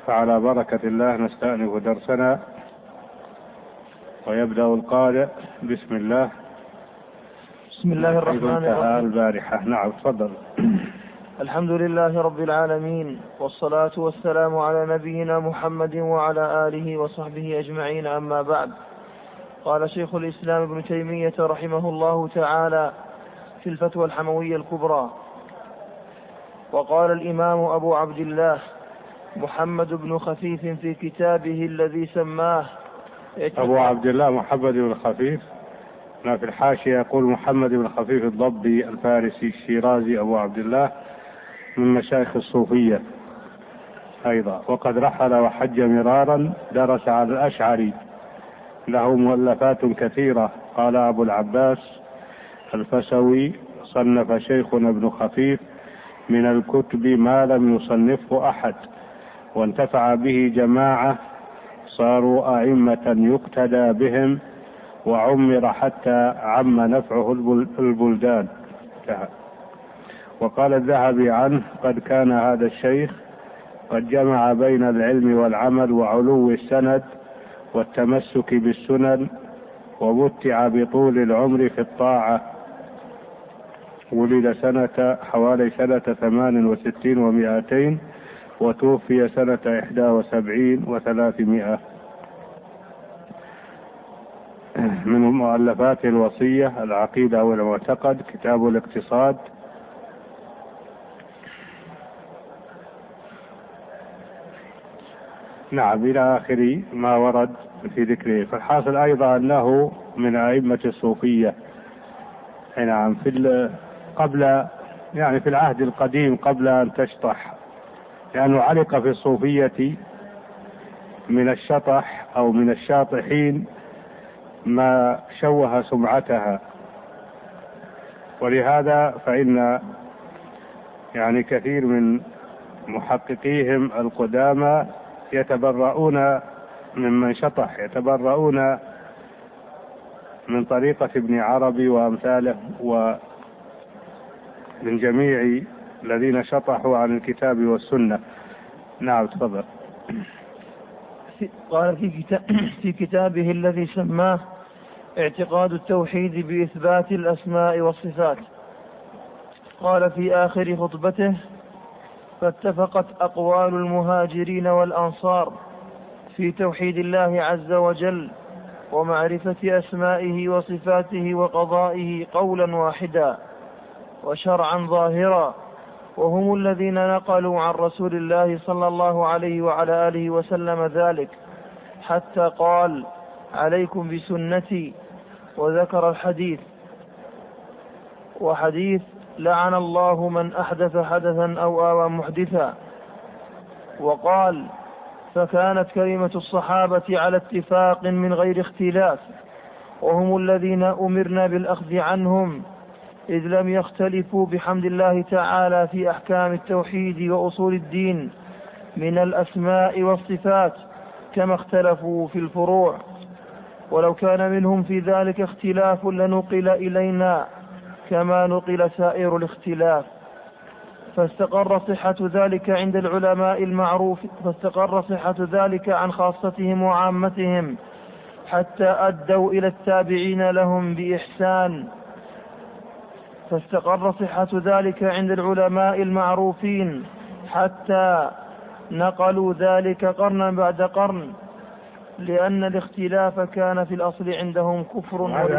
فعلى بركة الله نستأنف درسنا، ويبدأ القارئ بسم الله. بسم الله الرحمن الرحيم. البارحة. نعم، تفضل. الحمد لله رب العالمين، والصلاة والسلام على نبينا محمد وعلى آله وصحبه أجمعين، أما بعد. قال شيخ الإسلام ابن تيمية رحمه الله تعالى في الفتوى الحموية الكبرى: وقال الإمام أبو عبد الله محمد بن خفيف في كتابه الذي سماه أبو عبد الله محمد بن خفيف، في الحاشية يقول محمد بن خفيف الضبي الفارسي الشيرازي أبو عبد الله، من مشايخ الصوفية أيضا، وقد رحل وحج مرارا، درس على الأشعري، له مؤلفات كثيرة. قال أبو العباس الفسوي: صنف شيخنا ابن خفيف من الكتب ما لم يصنفه أحد، وانتفع به جماعة صاروا أئمة يقتدى بهم، وعمر حتى عم نفعه البلدان. وقال الذهبي عنه: قد كان هذا الشيخ قد جمع بين العلم والعمل وعلو السند والتمسك بالسنن، ومتع بطول العمر في الطاعة. ولد حوالي سنة 68 و200، وتوفي سنة 71 و300. من مؤلفات الوصية: العقيدة والمعتقد، كتاب الاقتصاد، نعم، إلى آخر ما ورد في ذكره. فالحاصل أيضا أنه من أئمة الصوفية، نعم، في العهد القديم قبل أن تشطح، لأنه علق في الصوفية من الشطح أو من الشاطحين ما شوه سمعتها، ولهذا فإن كثير من محققيهم القدامى يتبرؤون ممن شطح، يتبرؤون من طريقة ابن عربي وأمثاله ومن جميع الذين شطحوا عن الكتاب والسنة. نعم، تفضل. قال في كتابه الذي سماه اعتقاد التوحيد بإثبات الأسماء والصفات، قال في آخر خطبته: فاتفقت أقوال المهاجرين والأنصار في توحيد الله عز وجل ومعرفة أسمائه وصفاته وقضائه قولا واحدا وشرعا ظاهرا، وهم الذين نقلوا عن رسول الله صلى الله عليه وعلى آله وسلم ذلك، حتى قال: عليكم بسنتي، وذكر الحديث، وحديث: لعن الله من أحدث حدثا أو آوى محدثا. وقال: فكانت كلمة الصحابة على اتفاق من غير اختلاف، وهم الذين أمرنا بالأخذ عنهم، إذ لم يختلفوا بحمد الله تعالى في أحكام التوحيد وأصول الدين من الأسماء والصفات كما اختلفوا في الفروع، ولو كان منهم في ذلك اختلاف لنقل إلينا كما نقل سائر الاختلاف، فاستقر صحة ذلك عند العلماء المعروف، فاستقر صحة ذلك عن خاصتهم وعامتهم، حتى أدوا إلى التابعين لهم بإحسان. فاستقر صحة ذلك عند العلماء المعروفين حتى نقلوا ذلك قرنا بعد قرن، لأن الاختلاف كان في الأصل عندهم كفر. هذا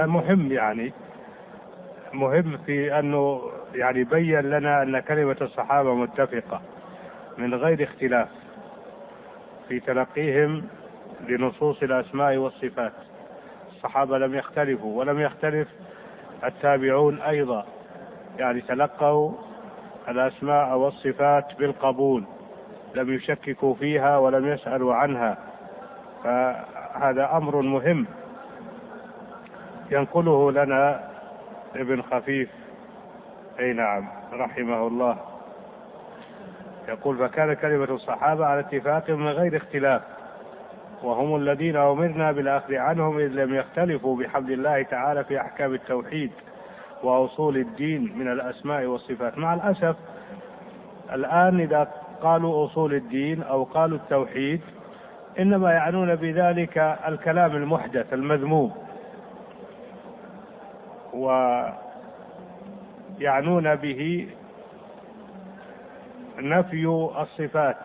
مهم في أنه بين لنا أن كلمة الصحابة متفقة من غير اختلاف في تلقيهم لنصوص الأسماء والصفات. الصحابة لم يختلفوا، ولم يختلف التابعون أيضا، تلقوا الأسماء والصفات بالقبول، لم يشككوا فيها ولم يسألوا عنها. فهذا أمر مهم ينقله لنا ابن خفيف، نعم، رحمه الله. يقول: فكان كلمة الصحابة على اتفاق من غير اختلاف، وهم الذين أمرنا بالأخذ عنهم، إذ لم يختلفوا بحمد الله تعالى في أحكام التوحيد وأصول الدين من الأسماء والصفات. مع الأسف الآن إذا قالوا أصول الدين أو قالوا التوحيد إنما يعنون بذلك الكلام المحدث المذموم، ويعنون به نفي الصفات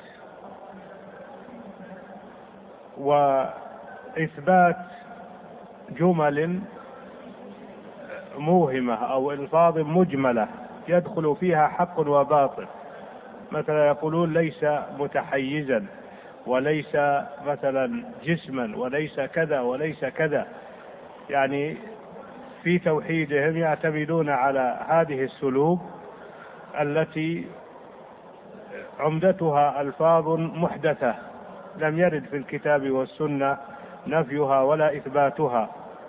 وإثبات جمل موهمة أو ألفاظ مجملة يدخل فيها حق وباطل. مثلا يقولون ليس متحيزا، وليس مثلا جسما، وليس كذا وليس كذا، يعني في توحيدهم يعتمدون على هذه السلوك التي عمدتها ألفاظ محدثة لم يرد في الكتاب والسنة نفيها ولا إثباتها،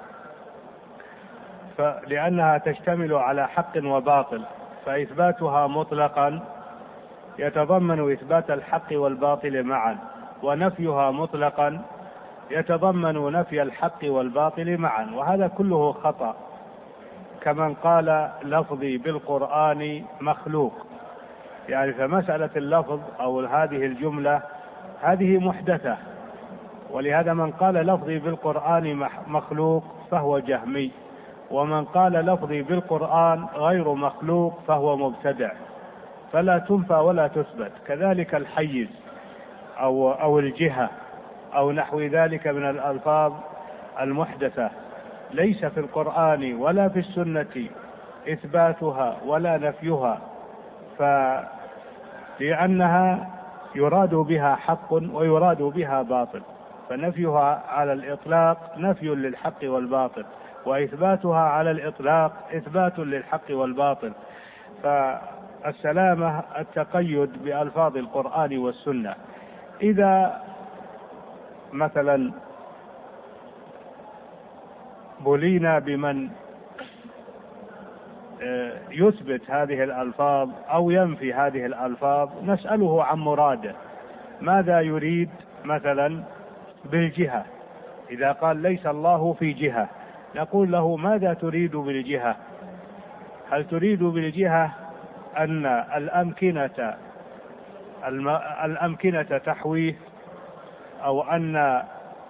لأنها تشتمل على حق وباطل، فإثباتها مطلقا يتضمن إثبات الحق والباطل معا، ونفيها مطلقا يتضمن نفي الحق والباطل معا، وهذا كله خطأ. كمن قال لفظي بالقرآن مخلوق، يعني فمسألة اللفظ أو هذه الجملة هذه محدثة، ولهذا من قال لفظي بالقرآن مخلوق فهو جهمي، ومن قال لفظي بالقرآن غير مخلوق فهو مبتدع، فلا تنفى ولا تثبت. كذلك الحيز أو الجهة أو نحو ذلك من الألفاظ المحدثة ليس في القرآن ولا في السنة إثباتها ولا نفيها، لأنها يراد بها حق ويراد بها باطل، فنفيها على الإطلاق نفي للحق والباطل، وإثباتها على الإطلاق إثبات للحق والباطل. فالسلامة التقيد بألفاظ القرآن والسنة. إذا مثلا بلينا بمن يثبت هذه الألفاظ أو ينفي هذه الألفاظ نسأله عن مراده، ماذا يريد مثلا بالجهة؟ إذا قال ليس الله في جهة نقول له ماذا تريد بالجهة؟ هل تريد بالجهة أن الأمكنة تحويه، أو أن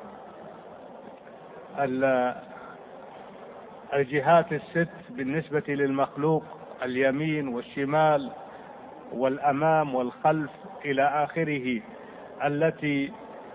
الجهات الست بالنسبة للمخلوق اليمين والشمال والأمام والخلف إلى آخره التي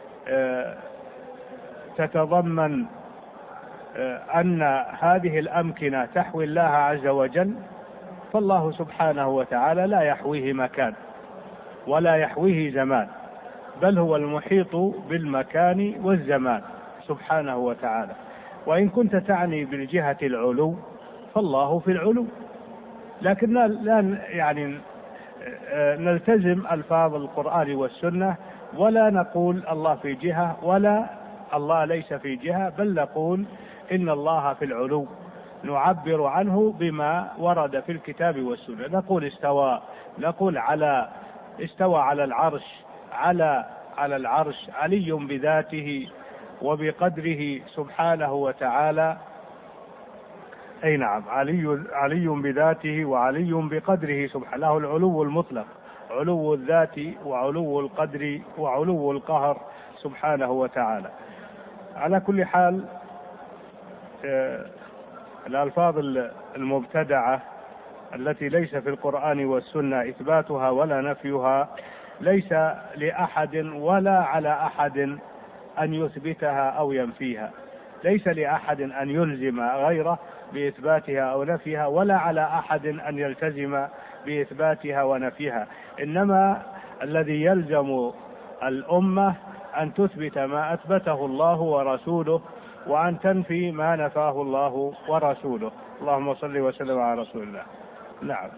تتضمن أن هذه الأمكنة تحوي الله عز وجل؟ فالله سبحانه وتعالى لا يحويه مكان ولا يحويه زمان، بل هو المحيط بالمكان والزمان سبحانه وتعالى. وإن كنت تعني بالجهة العلو فالله في العلو، لكن لا يعني نلتزم ألفاظ القرآن والسنة ولا نقول الله في جهة ولا الله ليس في جهة، بل نقول إن الله في العلو، نعبر عنه بما ورد في الكتاب والسنة، نقول استوى، نقول استوى على العرش، على العرش، علي بذاته وبقدره سبحانه وتعالى. أي نعم، علي بذاته وعلي بقدره سبحانه، له العلو المطلق، علو الذات وعلو القدر وعلو القهر سبحانه وتعالى. على كل حال الألفاظ المبتدعة التي ليس في القرآن والسنة إثباتها ولا نفيها ليس لأحد ولا على أحد أن يثبتها أو ينفيها، ليس لأحد أن يلزم غيره بإثباتها أو نفيها، ولا على أحد أن يلتزم بإثباتها ونفيها، إنما الذي يلزم الأمة أن تثبت ما أثبته الله ورسوله، وأن تنفي ما نفاه الله ورسوله. اللهم صل وسلم على رسول الله. نعم.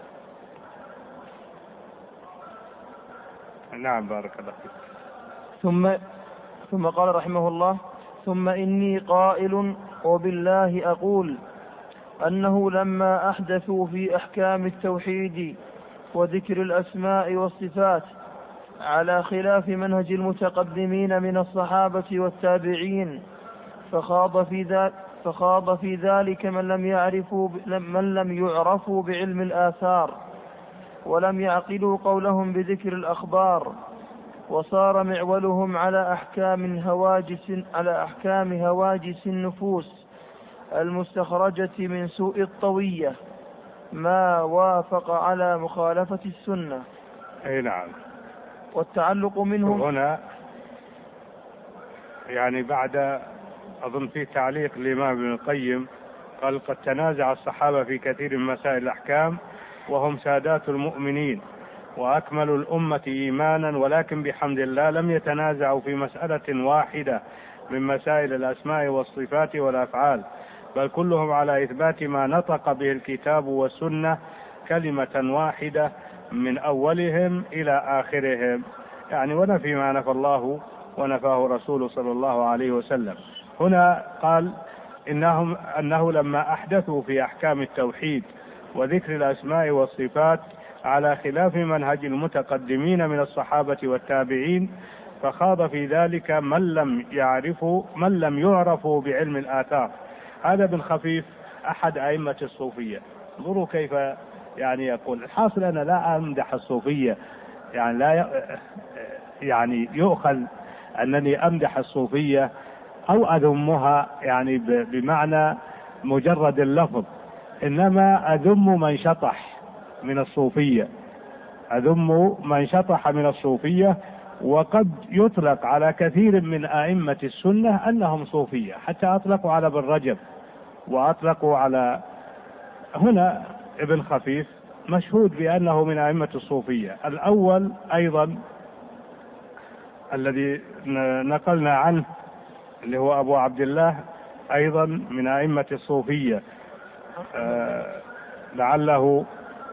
نعم بارك الله فيك. ثم قال رحمه الله: ثم إني قائل وبالله أقول أنه لما أحدثوا في أحكام التوحيد وذكر الأسماء والصفات على خلاف منهج المتقدمين من الصحابة والتابعين، فخاض في ذلك من لم يعرفوا بعلم الآثار، ولم يعقلوا قولهم بذكر الأخبار، وصار معولهم على أحكام هواجس النفوس المستخرجة من سوء الطوية، ما وافق على مخالفة السنة. أي نعم. والتعلق منهم هنا يعني بعد أظن في تعليق الإمام ابن القيم قال: قد تنازع الصحابة في كثير من مسائل الأحكام وهم سادات المؤمنين وأكمل الأمة إيمانا، ولكن بحمد الله لم يتنازعوا في مسألة واحدة من مسائل الأسماء والصفات والأفعال، بل كلهم على إثبات ما نطق به الكتاب والسنة كلمة واحدة من أولهم إلى آخرهم، يعني ونفي ما نفى الله ونفاه رسوله صلى الله عليه وسلم. هنا قال أنه لما أحدثوا في أحكام التوحيد وذكر الأسماء والصفات على خلاف منهج المتقدمين من الصحابة والتابعين، فخاض في ذلك من لم يعرفوا بعلم الآثار. هذا ابن خفيف أحد أئمة الصوفية. انظروا كيف يعني يقول. الحاصل أنا لا أمدح الصوفية، يعني لا يعني يؤخذ أنني أمدح الصوفية أو أذمها يعني بمعنى مجرد اللفظ، إنما أذم من شطح من الصوفية، أذم من شطح من الصوفية. وقد يطلق على كثير من أئمة السنة أنهم صوفية، حتى أطلقوا على ابن رجب وأطلقوا على هنا ابن خفيف مشهود بأنه من أئمة الصوفية. الأول أيضا الذي نقلنا عنه اللي هو أبو عبد الله أيضا من أئمة الصوفية، لعله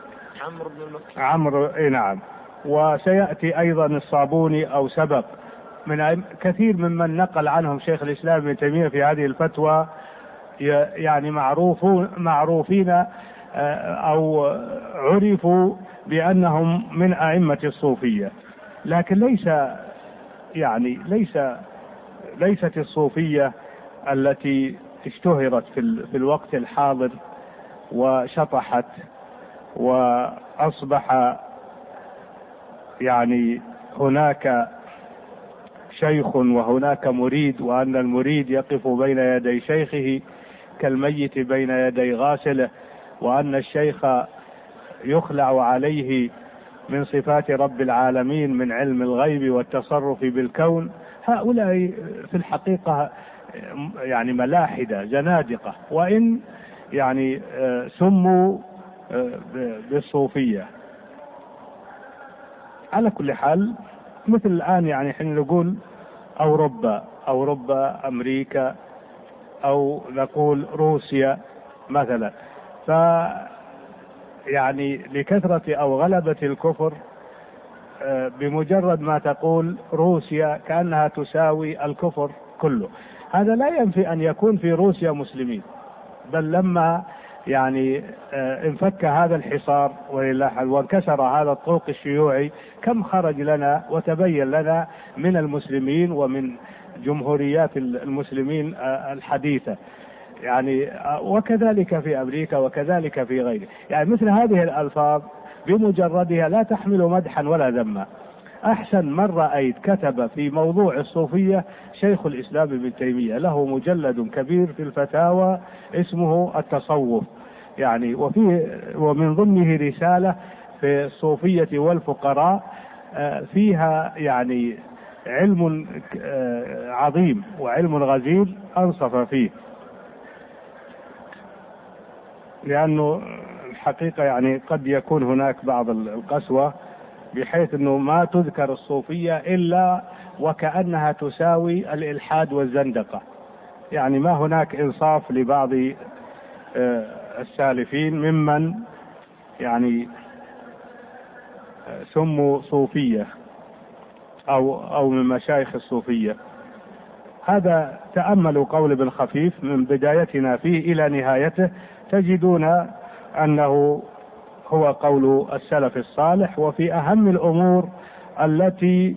عمرو نعم. وسيأتي أيضا الصابوني أو سبق من كثير ممن نقل عنهم شيخ الإسلام ابن تيمية في هذه الفتوى، يعني معروفين أو عرفوا بأنهم من أئمة الصوفية. لكن ليست الصوفية التي اشتهرت في الوقت الحاضر وشطحت وأصبح يعني هناك شيخ وهناك مريد، وأن المريد يقف بين يدي شيخه كالميت بين يدي غاسله، وأن الشيخ يخلع عليه من صفات رب العالمين من علم الغيب والتصرف بالكون. هؤلاء في الحقيقة يعني ملاحدة زنادقة، وإن يعني سموا بالصوفية. على كل حال مثل الآن يعني حين نقول أوروبا أمريكا أو نقول روسيا مثلا، يعني لكثرة أو غلبة الكفر بمجرد ما تقول روسيا كأنها تساوي الكفر كله. هذا لا ينفي أن يكون في روسيا مسلمين، بل لما يعني انفك هذا الحصار وانكسر هذا الطوق الشيوعي، كم خرج لنا وتبين لنا من المسلمين ومن جمهوريات المسلمين الحديثة، يعني وكذلك في أمريكا وكذلك في غيره. يعني مثل هذه الألفاظ بمجردها لا تحمل مدحا ولا ذما. أحسن من رأيت كتب في موضوع الصوفية شيخ الإسلام ابن تيمية، له مجلد كبير في الفتاوى اسمه التصوف، يعني ومن ضمنه رسالة في الصوفية والفقراء فيها يعني علم عظيم وعلم غزير أنصف فيه، لأنه الحقيقة يعني قد يكون هناك بعض القسوة بحيث أنه ما تذكر الصوفية إلا وكأنها تساوي الإلحاد والزندقة، يعني ما هناك إنصاف لبعض السالفين ممن يعني سموا صوفية أو من مشايخ الصوفية. هذا تأملوا قول ابن خفيف من بدايتنا فيه إلى نهايته، تجدون أنه هو قول السلف الصالح، وفي أهم الأمور التي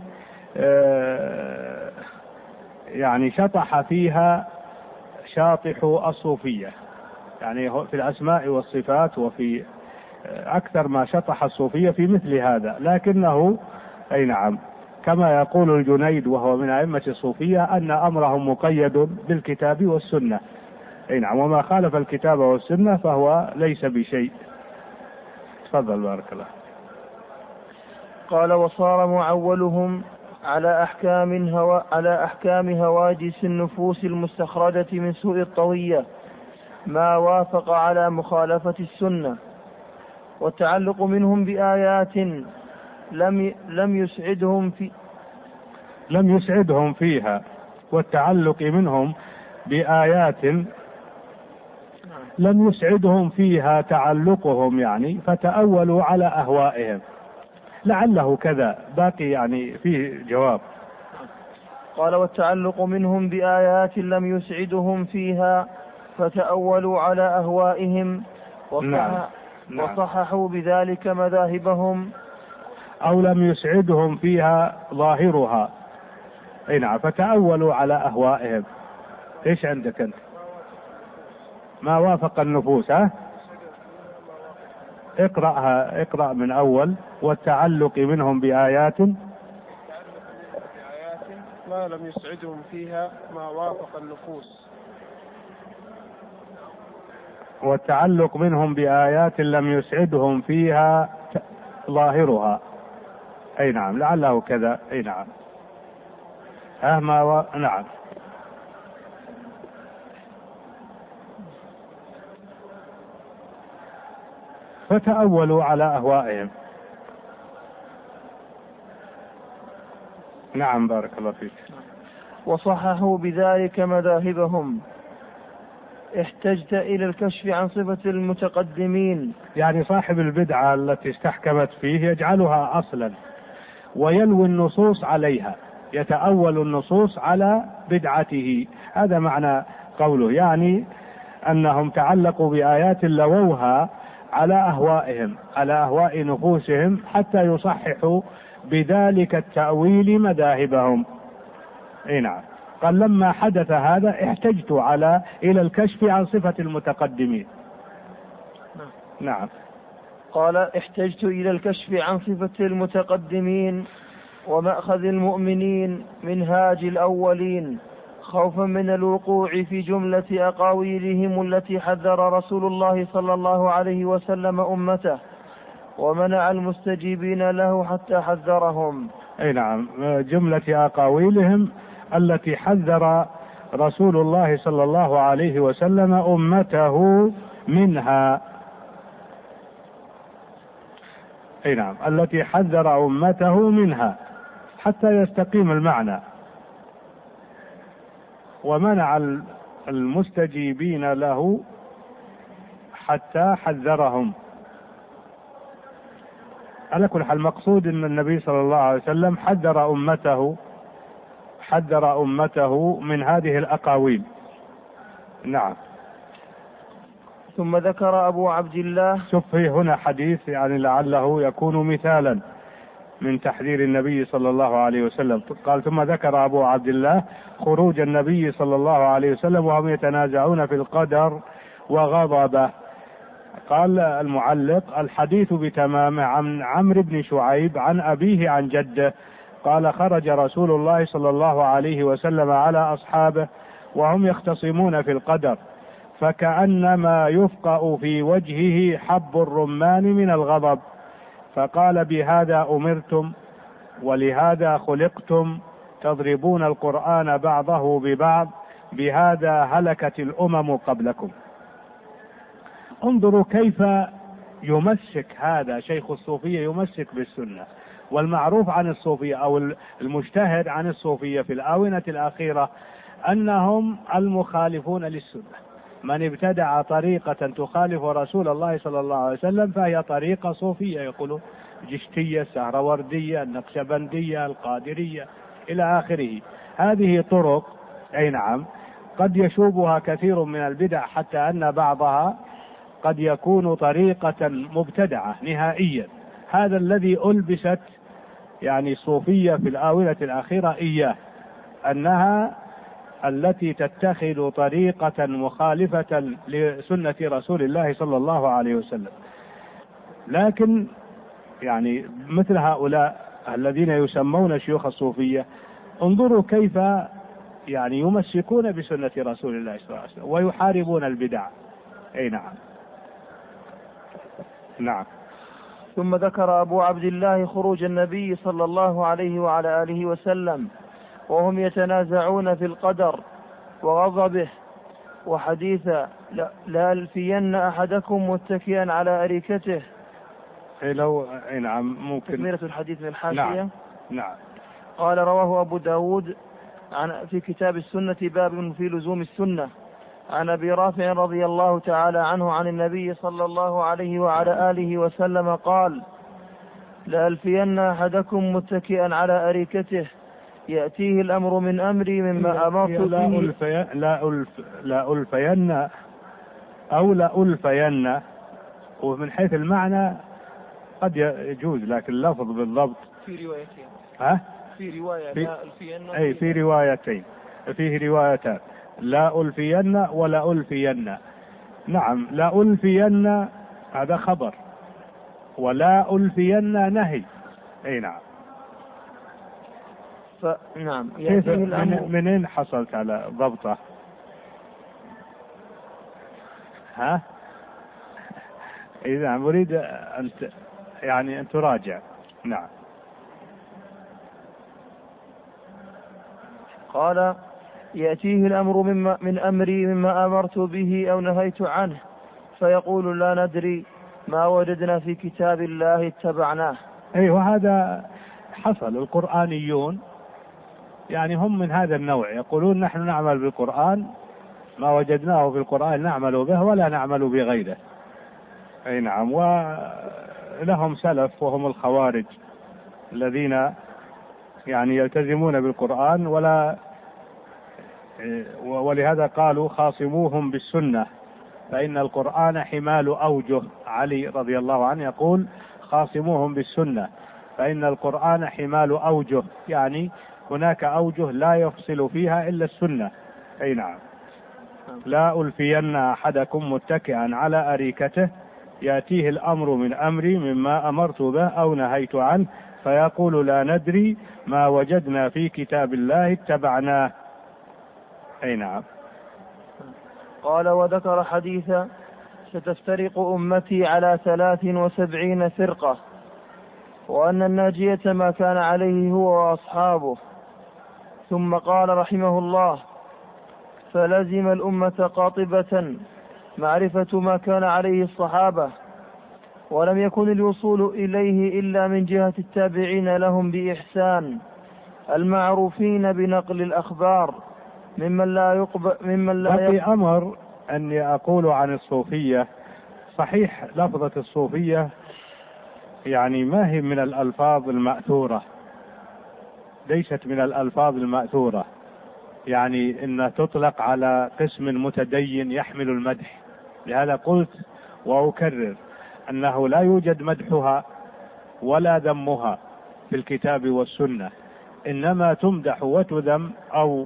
يعني شطح فيها شاطح الصوفية، يعني في الأسماء والصفات وفي أكثر ما شطح الصوفية في مثل هذا، لكنه أي نعم كما يقول الجنيد وهو من أئمة الصوفية أن أمرهم مقيد بالكتاب والسنة، أي نعم، وما خالف الكتاب والسنة فهو ليس بشيء. تفضل بارك الله. قال: وصار معولهم على أحكام هواجس النفوس المستخرجة من سوء الطوية ما وافق على مخالفة السنة، والتعلق منهم بآيات لم يسعدهم فيها، والتعلق منهم بآيات لم يسعدهم فيها تعلقهم، يعني فتأولوا على أهوائهم. لعله كذا، باقي يعني فيه جواب. قال: والتعلق منهم بآيات لم يسعدهم فيها فتأولوا على أهوائهم وصححوا بذلك مذاهبهم، أو لم يسعدهم فيها ظاهرها، أي نعم، فتأولوا على أهوائهم. إيش عندك أنت؟ ما وافق النفوس، ها؟ اقرأ من أول. والتعلق منهم بآيات ما لم يسعدهم فيها ما وافق النفوس. والتعلق منهم بآيات لم يسعدهم فيها ظاهرها، أي نعم، لعله كذا، أي نعم. نعم. فتأولوا على أهوائهم. نعم بارك الله فيك. وصححوا بذلك مذاهبهم. احتجت إلى الكشف عن صفة المتقدمين، يعني صاحب البدعة التي استحكمت فيه يجعلها أصلا ويلوي النصوص عليها، يتأول النصوص على بدعته. هذا معنى قوله، يعني أنهم تعلقوا بآيات لووها على أهوائهم، على أهواء نفوسهم، حتى يصححوا بذلك التأويل مذاهبهم. اي نعم. قال: لما حدث هذا احتجت إلى الكشف عن صفة المتقدمين. نعم. قال: احتجت إلى الكشف عن صفة المتقدمين ومأخذ المؤمنين منهاج الأولين، خوفا من الوقوع في جملة أقاويلهم التي حذر رسول الله صلى الله عليه وسلم أمته، ومنع المستجيبين له حتى حذرهم. أي نعم، جملة أقاويلهم التي حذر رسول الله صلى الله عليه وسلم أمته منها. أي نعم، التي حذر أمته منها حتى يستقيم المعنى. ومنع المستجيبين له حتى حذرهم. على كل حال، المقصود أن النبي صلى الله عليه وسلم حذر أمته من هذه الأقاويل. نعم. ثم ذكر أبو عبد الله. شوف هنا حديث يعني لعله يكون مثالا من تحذير النبي صلى الله عليه وسلم. قال: ثم ذكر أبو عبد الله خروج النبي صلى الله عليه وسلم وهم يتنازعون في القدر وغضبه. قال المعلق: الحديث بتمامه عن عمرو بن شعيب عن أبيه عن جده قال: خرج رسول الله صلى الله عليه وسلم على أصحابه وهم يختصمون في القدر، فكأنما يفقأ في وجهه حب الرمان من الغضب، فقال: بهذا أمرتم ولهذا خلقتم، تضربون القرآن بعضه ببعض، بهذا هلكت الأمم قبلكم. انظروا كيف يمسك هذا شيخ الصوفية، يمسك بالسنة. والمعروف عن الصوفية أو المجتهد عن الصوفية في الآونة الأخيرة أنهم المخالفون للسنة. من ابتدع طريقة تخالف رسول الله صلى الله عليه وسلم فهي طريقة صوفية، يقولوا جشتية، السهروردية، النقشبندية، القادرية إلى آخره. هذه طرق، أي نعم، قد يشوبها كثير من البدع، حتى أن بعضها قد يكون طريقة مبتدعة نهائيا. هذا الذي ألبست يعني الصوفية في الآونة الأخيرة إياه، أنها التي تتخذ طريقة مخالفة لسنة رسول الله صلى الله عليه وسلم. لكن يعني مثل هؤلاء الذين يسمون شيوخ الصوفية انظروا كيف يعني يمسكون بسنة رسول الله صلى الله عليه وسلم ويحاربون البدع. أي نعم. نعم. ثم ذكر أبو عبد الله خروج النبي صلى الله عليه وعلى آله وسلم وهم يتنازعون في القدر وغضبه وحديث لا ألفين أحدكم متكئا على أريكته. لو نعم ممكن تكملة الحديث من الحاشية. نعم. نعم. قال رواه أبو داود في كتاب السنة باب في لزوم السنة عن أبي رافع رضي الله تعالى عنه عن النبي صلى الله عليه وعلى آله وسلم قال لألفين أحدكم متكئا على أريكته يأتيه الأمر من أمري مما أمرت به. لا ألفين أو لا ألفين، ومن حيث المعنى قد يجوز، لكن اللفظ بالضبط في روايتين. في رواية لا ألفين، أي في روايتين، فيه روايتان لا ألفين ولا ألفين. نعم. لا ألفين هذا خبر ولا ألفين نهي. أي نعم. نعم. منين حصلت على ضبطه؟ إذا أريد أن تراجع. نعم. قال يأتيه الأمر من أمري مما أمرت به أو نهيت عنه فيقول لا ندري ما وجدنا في كتاب الله اتبعناه. وهذا حصل. القرآنيون يعني هم من هذا النوع، يقولون نحن نعمل بالقرآن، ما وجدناه في القرآن نعمل به ولا نعمل بغيره. أي نعم. ولهم سلف وهم الخوارج الذين يعني يلتزمون بالقرآن ولهذا قالوا خاصموهم بالسنة فإن القرآن حمال أوجه. علي رضي الله عنه يقول خاصموهم بالسنة فإن القرآن حمال أوجه، يعني هناك أوجه لا يفصل فيها إلا السنة. أي نعم. لا ألفين أحدكم متكئا على أريكته يأتيه الأمر من أمري مما أمرت به أو نهيت عنه فيقول لا ندري ما وجدنا في كتاب الله اتبعناه. أي نعم. قال وذكر حديثا ستفترق أمتي على 73 فرقة وأن الناجية ما كان عليه هو وأصحابه. ثم قال رحمه الله فلزم الأمة قاطبة معرفة ما كان عليه الصحابة ولم يكن الوصول إليه إلا من جهة التابعين لهم بإحسان المعروفين بنقل الأخبار ممن لا في أمر أني أقول عن الصوفية. صحيح لفظة الصوفية يعني ما هي من الألفاظ المأثورة، ليست من الألفاظ المأثورة، يعني إن تطلق على قسم متدين يحمل المدح. لهذا قلت وأكرر أنه لا يوجد مدحها ولا ذمها في الكتاب والسنة، إنما تمدح وتذم أو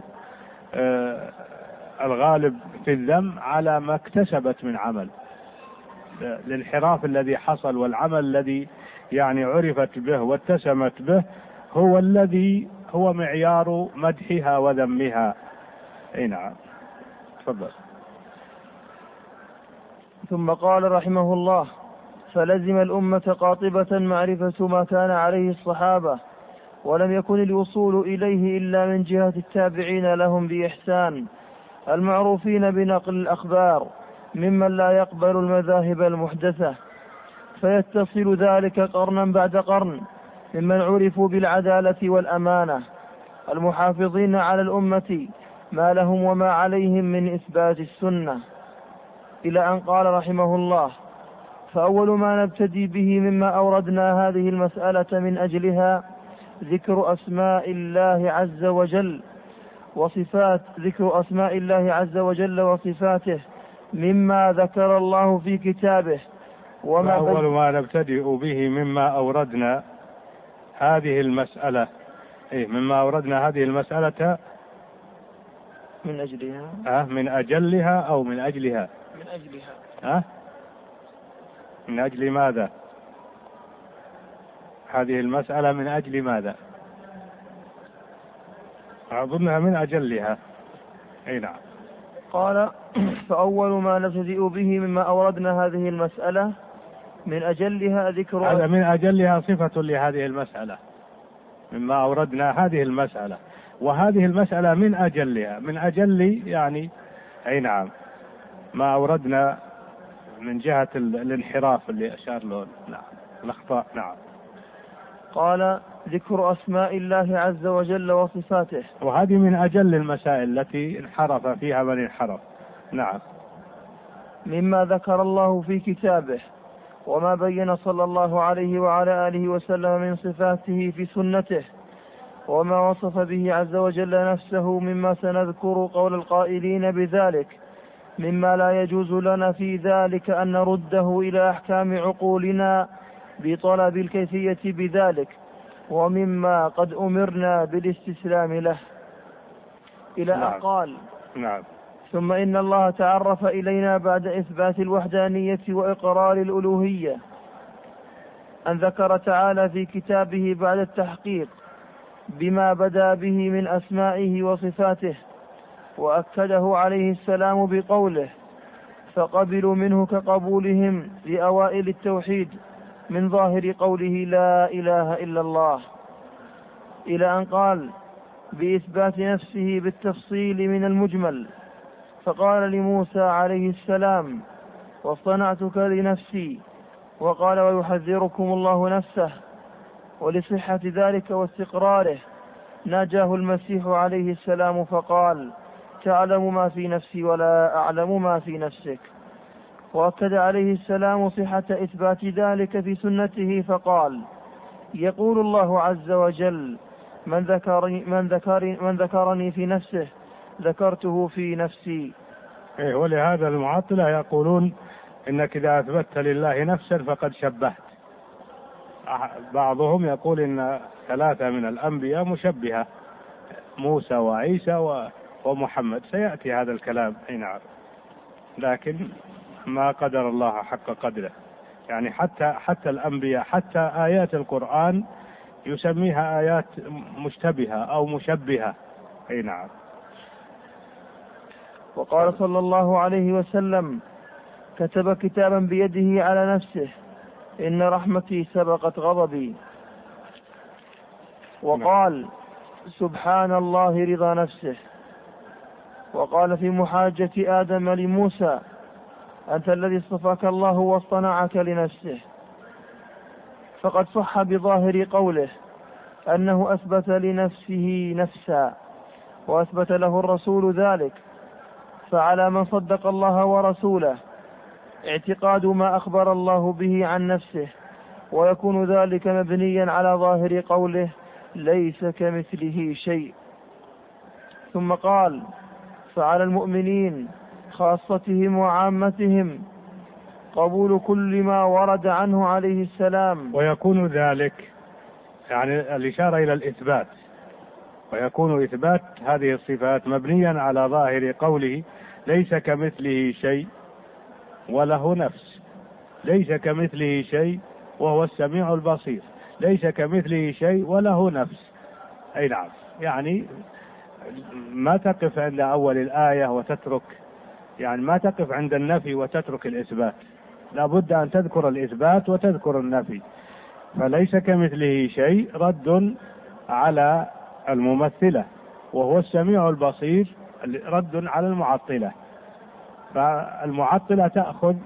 الغالب في الذم على ما اكتسبت من عمل. الانحراف الذي حصل والعمل الذي يعني عرفت به واتسمت به هو الذي هو معيار مدحها وذمها. اي نعم. تفضل. ثم قال رحمه الله فلزم الأمة قاطبة معرفة ما كان عليه الصحابة ولم يكن الوصول إليه إلا من جهة التابعين لهم بإحسان المعروفين بنقل الأخبار ممن لا يقبل المذاهب المحدثة، فيتصل ذلك قرنا بعد قرن ممن عرفوا بالعدالة والأمانة المحافظين على الأمة ما لهم وما عليهم من إثبات السنة، إلى أن قال رحمه الله فأول ما نبتدي به مما أوردنا هذه المسألة من أجلها ذكر أسماء الله عز وجل وصفاته مما ذكر الله في كتابه. أول ما نبتدئ به مما أوردنا هذه المسألة مما أوردنا هذه المسألة من أجلها من أجلها أو من أجلها من أجلها من أجل ماذا؟ هذه المسألة من أجل ماذا؟ أظنها من أجلها. أي نعم. قال: فأول ما نبتدئ به مما أوردنا هذه المسألة من أجلها ذكر. هذا من أجلها صفة لهذه المسألة، مما أوردنا هذه المسألة، وهذه المسألة من أجلها، من أجل يعني أي نعم ما أوردنا من جهة الانحراف اللي أشار له. نعم الأخطاء. نعم. قال: ذكر أسماء الله عز وجل وصفاته. وهذه من أجل المسائل التي انحرف فيها من انحرف. نعم. مما ذكر الله في كتابه، وما بين صلى الله عليه وعلى آله وسلم من صفاته في سنته، وما وصف به عز وجل نفسه، مما سنذكر قول القائلين بذلك، مما لا يجوز لنا في ذلك أن نرده إلى أحكام عقولنا بطلب الكيفية بذلك، ومما قد أمرنا بالاستسلام له، إلى أن قال: نعم. ثم إن الله تعرف إلينا بعد إثبات الوحدانية وإقرار الألوهية أن ذكر تعالى في كتابه بعد التحقيق بما بدأ به من أسمائه وصفاته، وأكده عليه السلام بقوله: فقبلوا منه كقبولهم لأوائل التوحيد من ظاهر قوله لا إله إلا الله، إلى أن قال بإثبات نفسه بالتفصيل من المجمل، فقال لموسى عليه السلام: واصطنعتك لنفسي، وقال: ويحذركم الله نفسه. ولصحة ذلك واستقراره ناجاه المسيح عليه السلام فقال: تعلم ما في نفسي ولا أعلم ما في نفسك. وأكد عليه السلام صحة إثبات ذلك في سنته فقال: يقول الله عز وجل: من ذكرني في نفسه ذكرته في نفسي. ولهذا المعطلة يقولون إنك إذا أثبتت لله نفسا فقد شبهت. بعضهم يقول إن 3 من الأنبياء مشبهة، موسى وعيسى ومحمد، سيأتي هذا الكلام. أي نعم. لكن ما قدر الله حق قدره، يعني حتى الأنبياء، حتى آيات القرآن يسميها آيات مشتبهة أو مشبهة. أي نعم. وقال صلى الله عليه وسلم: كتب كتابا بيده على نفسه إن رحمتي سبقت غضبي. وقال: سبحان الله رضا نفسه. وقال في محاجة آدم لموسى: أنت الذي اصطفاك الله واصطنعك لنفسه. فقد صح بظاهر قوله أنه أثبت لنفسه نفسا، وأثبت له الرسول ذلك، فعلى من صدق الله ورسوله اعتقاد ما أخبر الله به عن نفسه، ويكون ذلك مبنيا على ظاهر قوله ليس كمثله شيء. ثم قال: فعلى المؤمنين خاصتهم وعامتهم قبول كل ما ورد عنه عليه السلام. ويكون ذلك يعني الإشارة إلى الإثبات، ويكون إثبات هذه الصفات مبنيا على ظاهر قوله ليس كمثله شيء وله نفس، ليس كمثله شيء وهو السميع البصير، ليس كمثله شيء وله نفس. أي نعم. يعني ما تقف عند أول الآية وتترك، يعني ما تقف عند النفي وتترك الإثبات، لا بد أن تذكر الإثبات وتذكر النفي. فليس كمثله شيء رد على الممثلة، وهو السميع البصير رد على المعطلة. فالمعطلة تأخذ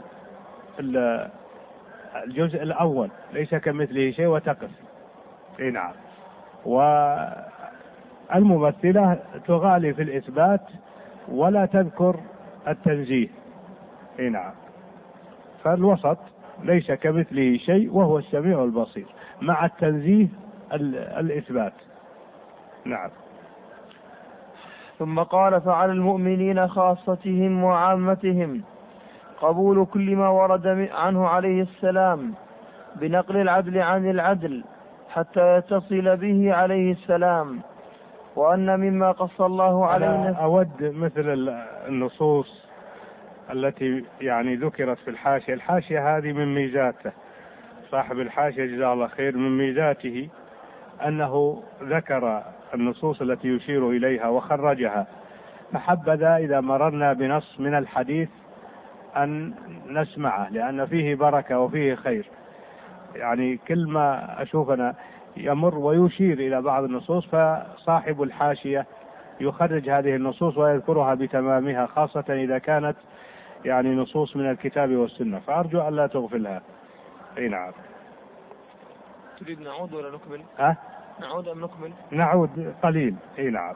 الجزء الأول ليس كمثله شيء وتقف. اي نعم. والممثلة تغالي في الإثبات ولا تذكر التنزيه. اي نعم. فالوسط ليس كمثله شيء وهو السميع البصير مع التنزيه الإثبات. نعم. ثم قال: فعلى المؤمنين خاصتهم وعامتهم قبول كل ما ورد عنه عليه السلام بنقل العدل عن العدل حتى يتصل به عليه السلام، وأن مما قص الله علينا. أود مثل النصوص التي يعني ذكرت في الحاشية هذه من ميزاته، صاحب الحاشية جزاه الله خير من ميزاته أنه ذكر النصوص التي يشير إليها وخرجها، فحبذا إذا مررنا بنص من الحديث أن نسمعه، لأن فيه بركة وفيه خير. يعني كل ما أشوفنا يمر ويشير إلى بعض النصوص، فصاحب الحاشية يخرج هذه النصوص ويذكرها بتمامها، خاصة إذا كانت يعني نصوص من الكتاب والسنة، فأرجو أن لا تغفلها. أي نعم. تريد نعود ولا نكمل؟ نعود أم نكمل؟ نعود قليل. أي نعم.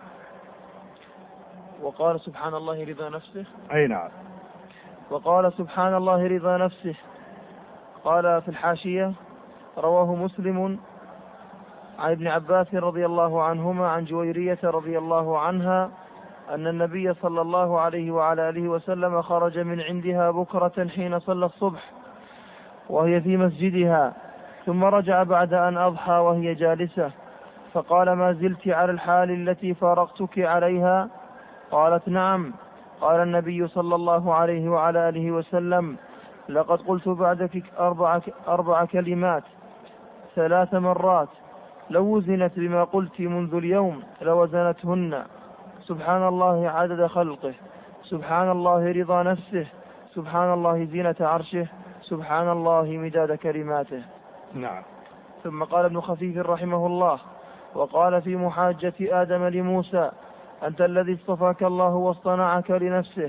وقال سبحان الله رضا نفسه. أي نعم. وقال سبحان الله رضا نفسه. قال في الحاشية: رواه مسلم عن ابن عباس رضي الله عنهما عن جويرية رضي الله عنها أن النبي صلى الله عليه وعلى آله وسلم خرج من عندها بكرة حين صلى الصبح وهي في مسجدها، ثم رجع بعد أن أضحى وهي جالسة، فقال: ما زلت على الحال التي فارقتك عليها؟ قالت: نعم. قال النبي صلى الله عليه وعلى آله وسلم: لقد قلت بعدك أربع كلمات 3 مرات، لو وزنت بما قلت منذ اليوم لوزنتهن: سبحان الله عدد خلقه، سبحان الله رضا نفسه، سبحان الله زينة عرشه، سبحان الله مداد كلماته. نعم. ثم قال ابن خفيف رحمه الله: وقال في محاجة آدم لموسى: أنت الذي اصطفاك الله واصطنعك لنفسه.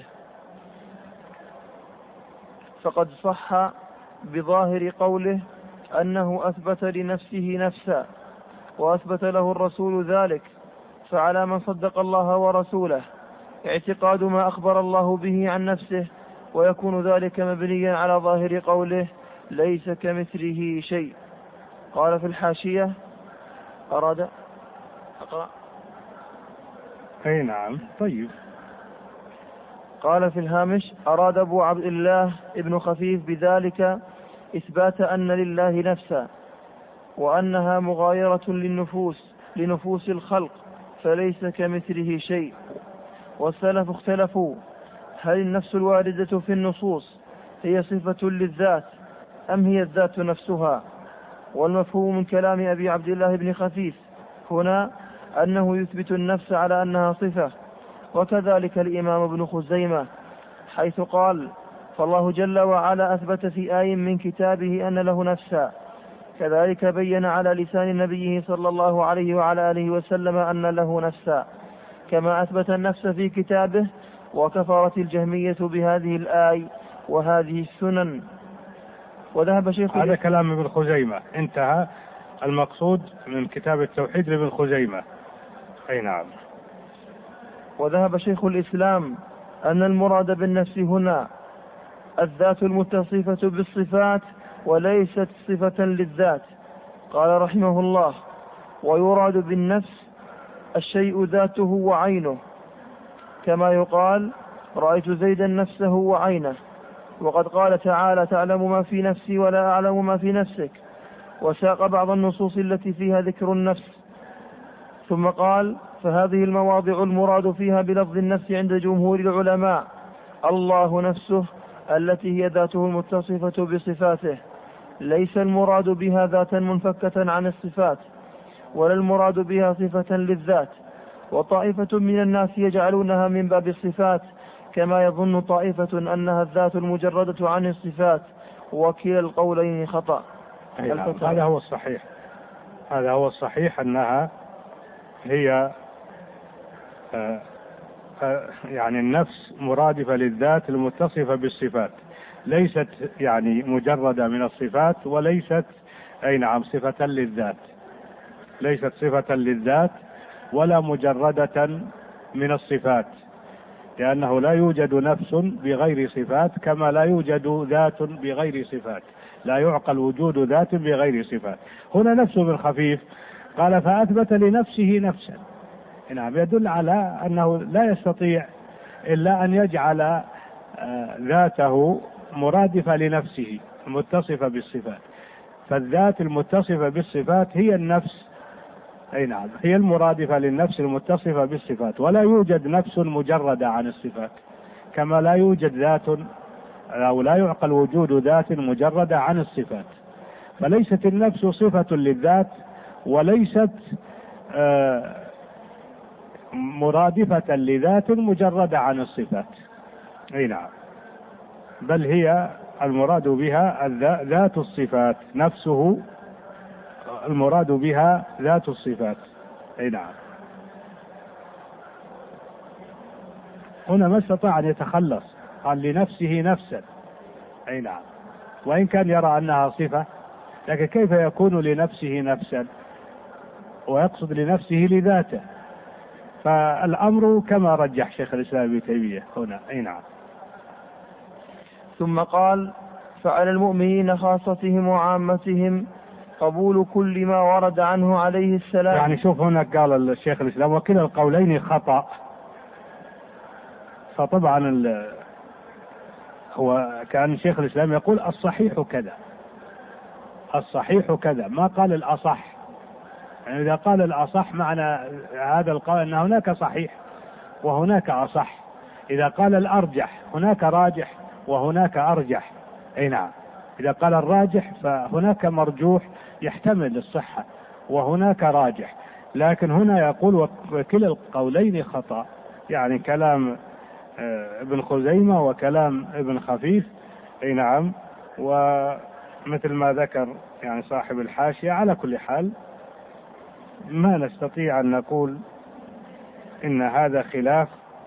فقد صح بظاهر قوله أنه أثبت لنفسه نفسا، وأثبت له الرسول ذلك، فعلى من صدق الله ورسوله اعتقاد ما أخبر الله به عن نفسه، ويكون ذلك مبنيا على ظاهر قوله: ليس كمثله شيء. قال في الحاشية: أراد أقرأ. أي نعم. طيب. قال في الهامش: أراد أبو عبد الله ابن خفيف بذلك إثبات أن لله نفسا، وأنها مغايرة لنفوس الخلق، فليس كمثله شيء. والسلف اختلفوا: هل النفس الواردة في النصوص هي صفة للذات أم هي الذات نفسها؟ والمفهوم من كلام أبي عبد الله بن خفيف هنا أنه يثبت النفس على أنها صفة. وكذلك الإمام ابن خزيمة حيث قال: فالله جل وعلا أثبت في آي من كتابه أن له نفسا، كذلك بين على لسان نبيه صلى الله عليه وعلى آله وسلم أن له نفسا، كما أثبت النفس في كتابه. وكفرت الجهمية بهذه الآي وهذه السنن. وذهب شيخ هذا كلام ابن خزيمة، انتهى المقصود من كتاب التوحيد لابن خزيمة. أي نعم. وذهب شيخ الإسلام أن المراد بالنفس هنا الذات المتصفة بالصفات وليست صفة للذات. قال رحمه الله: ويراد بالنفس الشيء ذاته وعينه، كما يقال: رأيت زيدا نفسه وعينه. وقد قال تعالى: تعلم ما في نفسي ولا أعلم ما في نفسك. وساق بعض النصوص التي فيها ذكر النفس، ثم قال: فهذه المواضع المراد فيها بلفظ النفس عند جمهور العلماء الله نفسه التي هي ذاته المتصفة بصفاته، ليس المراد بها ذاتا منفكة عن الصفات، ولا المراد بها صفة للذات. وطائفة من الناس يجعلونها من باب الصفات، كما يظن طائفة أنها الذات المجردة عن الصفات، وكلا القولين خطأ. هذا هو الصحيح، هذا هو الصحيح، أنها هي يعني النفس مرادفة للذات المتصفة بالصفات، ليست يعني مجردة من الصفات، وليست أي نعم صفة للذات، ليست صفة للذات ولا مجردة من الصفات، لأنه لا يوجد نفس بغير صفات، كما لا يوجد ذات بغير صفات، لا يعقل وجود ذات بغير صفات. هنا نفس ابن خفيف قال: فأثبت لنفسه نفسا. نعم، يدل على أنه لا يستطيع إلا أن يجعل ذاته مرادفة لنفسه متصفة بالصفات، فالذات المتصفة بالصفات هي النفس، أي نعم، هي المرادفة للنفس المتصفة بالصفات، ولا يوجد نفس مجردة عن الصفات، كما لا يوجد ذات أو لا يعقل وجود ذات مجردة عن الصفات. فليست النفس صفة للذات، وليست مرادفة لذات مجردة عن الصفات. أي نعم، بل هي المراد بها ذات الصفات نفسه، المراد بها ذات الصفات. أي نعم. هنا ما استطاع أن يتخلص، قال لنفسه نفسا. أي نعم، وإن كان يرى أنها صفة، لكن كيف يكون لنفسه نفسا ويقصد لنفسه لذاته؟ فالأمر كما رجح شيخ الإسلام ابن تيمية هنا. أي نعم. ثم قال: فعلى المؤمنين خاصتهم وعامتهم قبول كل ما ورد عنه عليه السلام. يعني شوف هناك قال الشيخ الإسلام وكلا القولين خطأ. فطبعا هو كان شيخ الإسلام يقول الصحيح كذا، الصحيح كذا، ما قال الأصح. يعني إذا قال الأصح معنى هذا القول أن هناك صحيح وهناك أصح. إذا قال الأرجح هناك راجح وهناك أرجح. أي نعم. إذا قال الراجح فهناك مرجوح يحتمل الصحة وهناك راجح. لكن هنا يقول وكلا القولين خطأ، يعني كلام ابن خزيمة وكلام ابن خفيف. أي نعم. ومثل ما ذكر يعني صاحب الحاشية، على كل حال ما نستطيع أن نقول إن هذا خلاف،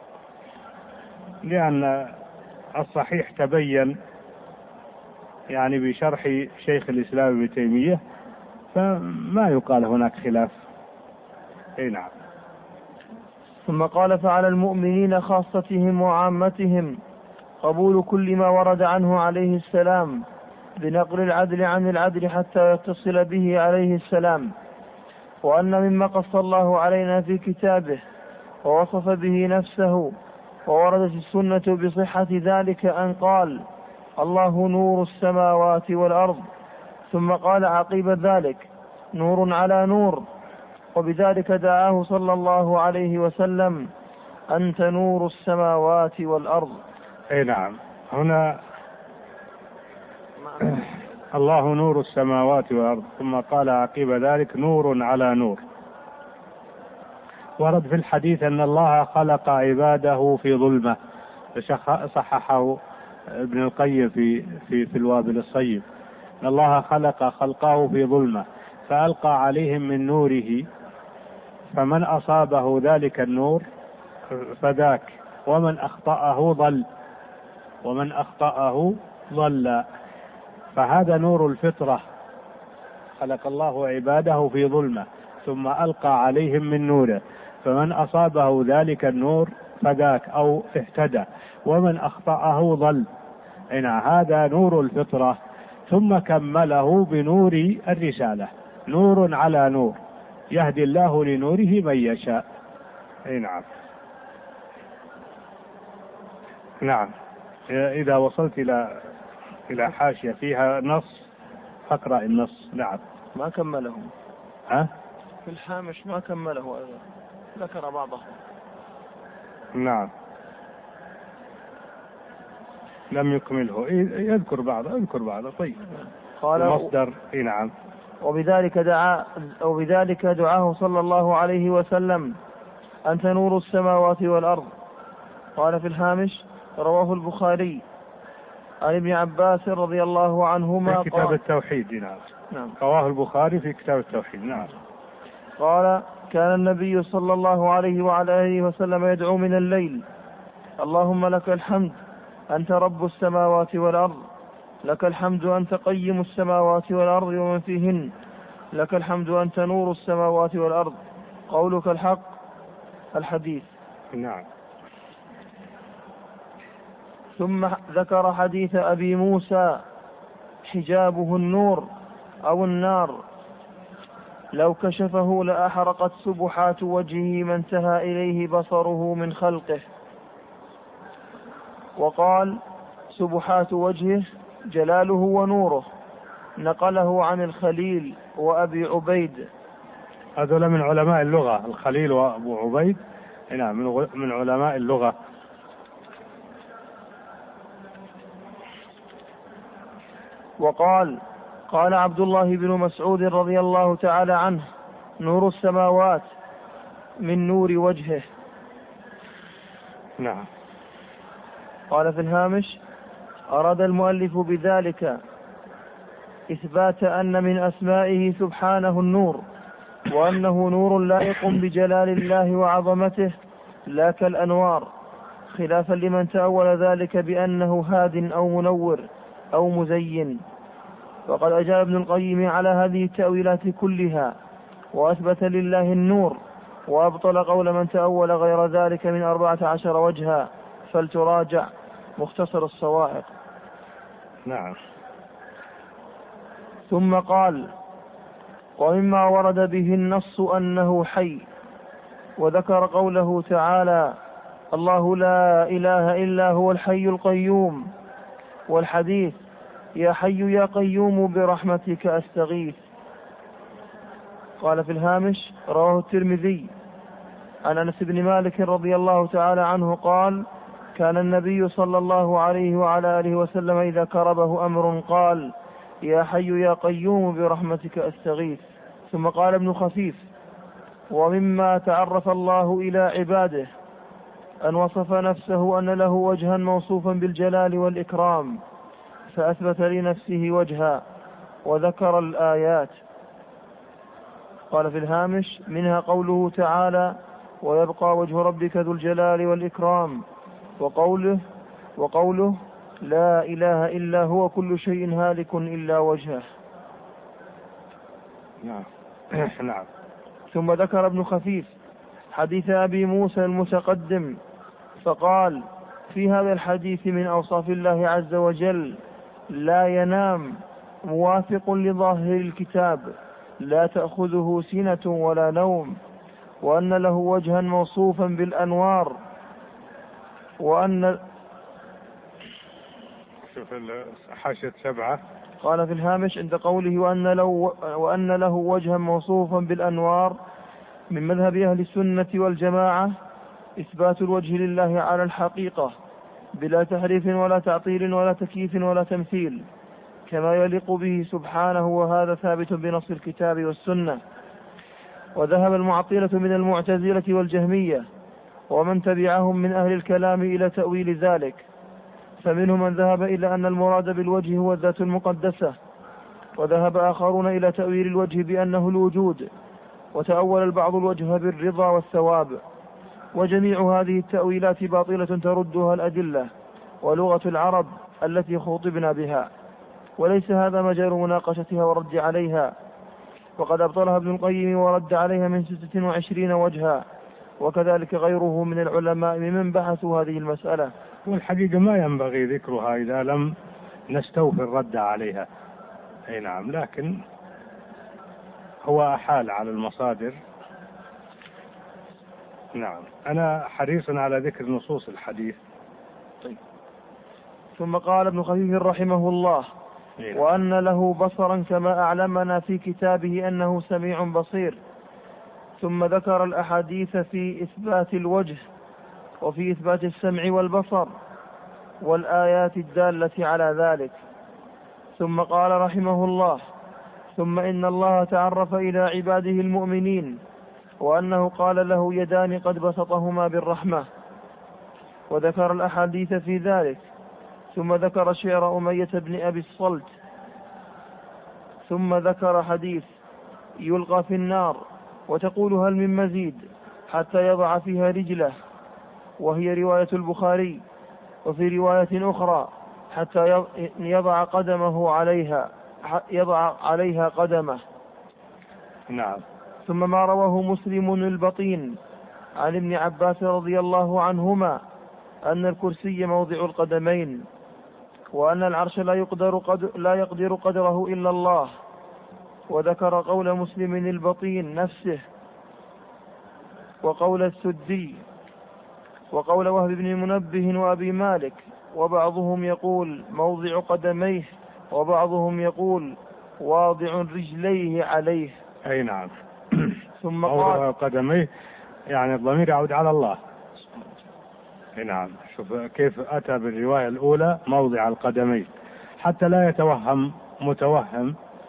لأن الصحيح تبين يعني بشرح شيخ الإسلام ابن تيمية، فما يقال هناك خلاف. أي نعم. ثم قال: فعلى المؤمنين خاصتهم وعامتهم قبول كل ما ورد عنه عليه السلام بنقل العدل عن العدل حتى يتصل به عليه السلام. وأن مما قص الله علينا في كتابه ووصف به نفسه ووردت السنة بصحة ذلك أن قال: الله نور السماوات والأرض، ثم قال عقيب ذلك: نور على نور. وبذلك دعاه صلى الله عليه وسلم: أنت نور السماوات والأرض. أي نعم. هنا الله نور السماوات والأرض، ثم قال عقيب ذلك: نور على نور. ورد في الحديث أن الله خلق عباده في ظلمة، صححه ابن القيم في الوابل الصيب. أن الله خلق خلقه في ظلمة فألقى عليهم من نوره، فمن أصابه ذلك النور فذاك، ومن أخطأه ضل، ومن أخطأه ضل. فهذا نور الفطرة، خلق الله عباده في ظلمة ثم ألقى عليهم من نوره، فمن أصابه ذلك النور فذاك أو اهتدى، ومن أخطأه ضل. هذا نور الفطرة. ثم كمله بنور الرسالة، نور على نور، يهدي الله لنوره من يشاء. نعم. نعم. إذا وصلت إلى حاشية فيها نص فاقرأ النص. نعم. ما كمله. في الحامش ما كمله أيضا، ذكر بعضه. نعم. لم يكمله، يذكر بعضه. طيب. قال المصدر. نعم. وبذلك دعاه صلى الله عليه وسلم: أنت نور السماوات والأرض. قال في الهامش: رواه البخاري عن ابن عباس رضي الله عنهما في كتاب التوحيد. نعم. رواه البخاري في كتاب التوحيد. نعم. قال: كان النبي صلى الله عليه وعلى آله وسلم يدعو من الليل: اللهم لك الحمد أنت رب السماوات والأرض، لك الحمد أنت قيم السماوات والأرض ومن فيهن، لك الحمد أنت نور السماوات والأرض، قولك الحق. الحديث. نعم. ثم ذكر حديث أبي موسى: حجابه النور أو النار، لو كشفه لأحرقت سبحات وجهه ما انتهى إليه بصره من خلقه. وقال: سبحات وجهه جلاله ونوره، نقله عن الخليل وأبي عبيد. هذول من علماء اللغة، الخليل وأبو عبيد. نعم، من علماء اللغة. وقال: قال عبد الله بن مسعود رضي الله تعالى عنه: نور السماوات من نور وجهه. نعم. قال في الهامش: أراد المؤلف بذلك إثبات أن من أسمائه سبحانه النور، وأنه نور لائق بجلال الله وعظمته لا كالأنوار، خلافا لمن تأول ذلك بأنه هاد أو منور أو مزين. وقد أجاب ابن القيم على هذه التأويلات كلها وأثبت لله النور، وأبطل قول من تأول غير ذلك من 14 وجها، فلتراجع مختصر الصواعق. نعم. ثم قال: ومما ورد به النص أنه حي، وذكر قوله تعالى: الله لا إله إلا هو الحي القيوم، والحديث: يا حي يا قيوم برحمتك أستغيث. قال في الهامش: رواه الترمذي عن أنس بن مالك رضي الله تعالى عنه قال: كان النبي صلى الله عليه وعلى آله وسلم إذا كربه أمر قال: يا حي يا قيوم برحمتك أستغيث. ثم قال ابن خفيف: ومما تعرف الله إلى عباده أن وصف نفسه أن له وجها موصوفا بالجلال والإكرام، فأثبت لنفسه وجها وذكر الآيات. قال في الهامش: منها قوله تعالى: ويبقى وجه ربك ذو الجلال والإكرام، وقوله لا إله إلا هو كل شيء هالك إلا وجهه. نعم. ثم ذكر ابن خفيف حديث أبي موسى المتقدم فقال: في هذا الحديث من أوصاف الله عز وجل: لا ينام، موافق لظاهر الكتاب، لا تأخذه سنة ولا نوم، وأن له وجها موصوفا بالأنوار، وأن شوف حاشية 7. قال في الهامش عند قوله وأن له وجها موصوفا بالأنوار: من مذهب أهل السنة والجماعة إثبات الوجه لله على الحقيقة بلا تحريف ولا تعطيل ولا تكييف ولا تمثيل، كما يليق به سبحانه، وهذا ثابت بنص الكتاب والسنة. وذهب المعطلة من المعتزلة والجهمية ومن تبعهم من أهل الكلام إلى تأويل ذلك، فمنهم من ذهب إلى أن المراد بالوجه هو الذات المقدسة، وذهب آخرون إلى تأويل الوجه بأنه الوجود، وتأول البعض الوجه بالرضا والثواب. وجميع هذه التأويلات باطلة تردها الأدلة ولغة العرب التي خطبنا بها، وليس هذا مجال مناقشتها ورد عليها، وقد أبطلها ابن القيم ورد عليها من 26 وجها، وكذلك غيره من العلماء ممن بحثوا هذه المسألة. والحقيقة ما ينبغي ذكرها إذا لم نستوفي الرد عليها. أي نعم، لكن هو أحال على المصادر. نعم، أنا حريص على ذكر نصوص الحديث. طيب. ثم قال ابن خفيف رحمه الله: وأن له بصرا كما أعلمنا في كتابه أنه سميع بصير. ثم ذكر الأحاديث في إثبات الوجه وفي إثبات السمع والبصر والآيات الدالة على ذلك. ثم قال رحمه الله: ثم إن الله تعرف إلى عباده المؤمنين وأنه قال له يدان قد بسطهما بالرحمة، وذكر الأحاديث في ذلك. ثم ذكر شعر أمية بن أبي الصلت. ثم ذكر حديث يلقى في النار وتقول هل من مزيد حتى يضع فيها رجله، وهي رواية البخاري. وفي رواية أخرى حتى يضع قدمه عليها قدمه. نعم. ثم ما رواه مسلم البطين عن ابن عباس رضي الله عنهما أن الكرسي موضع القدمين، وأن العرش لا يقدر قدره إلا الله. وذكر قول مسلم البطين نفسه، وقول السدي، وقول وهب بن منبه وأبي مالك، وبعضهم يقول موضع قدميه، وبعضهم يقول واضع رجليه عليه. أي نعم. ثم موضع قدميه يعني الضمير يعود على الله. أي نعم. شوف كيف أتى بالرواية الأولى موضع القدمين، حتى لا يتوهم متوهم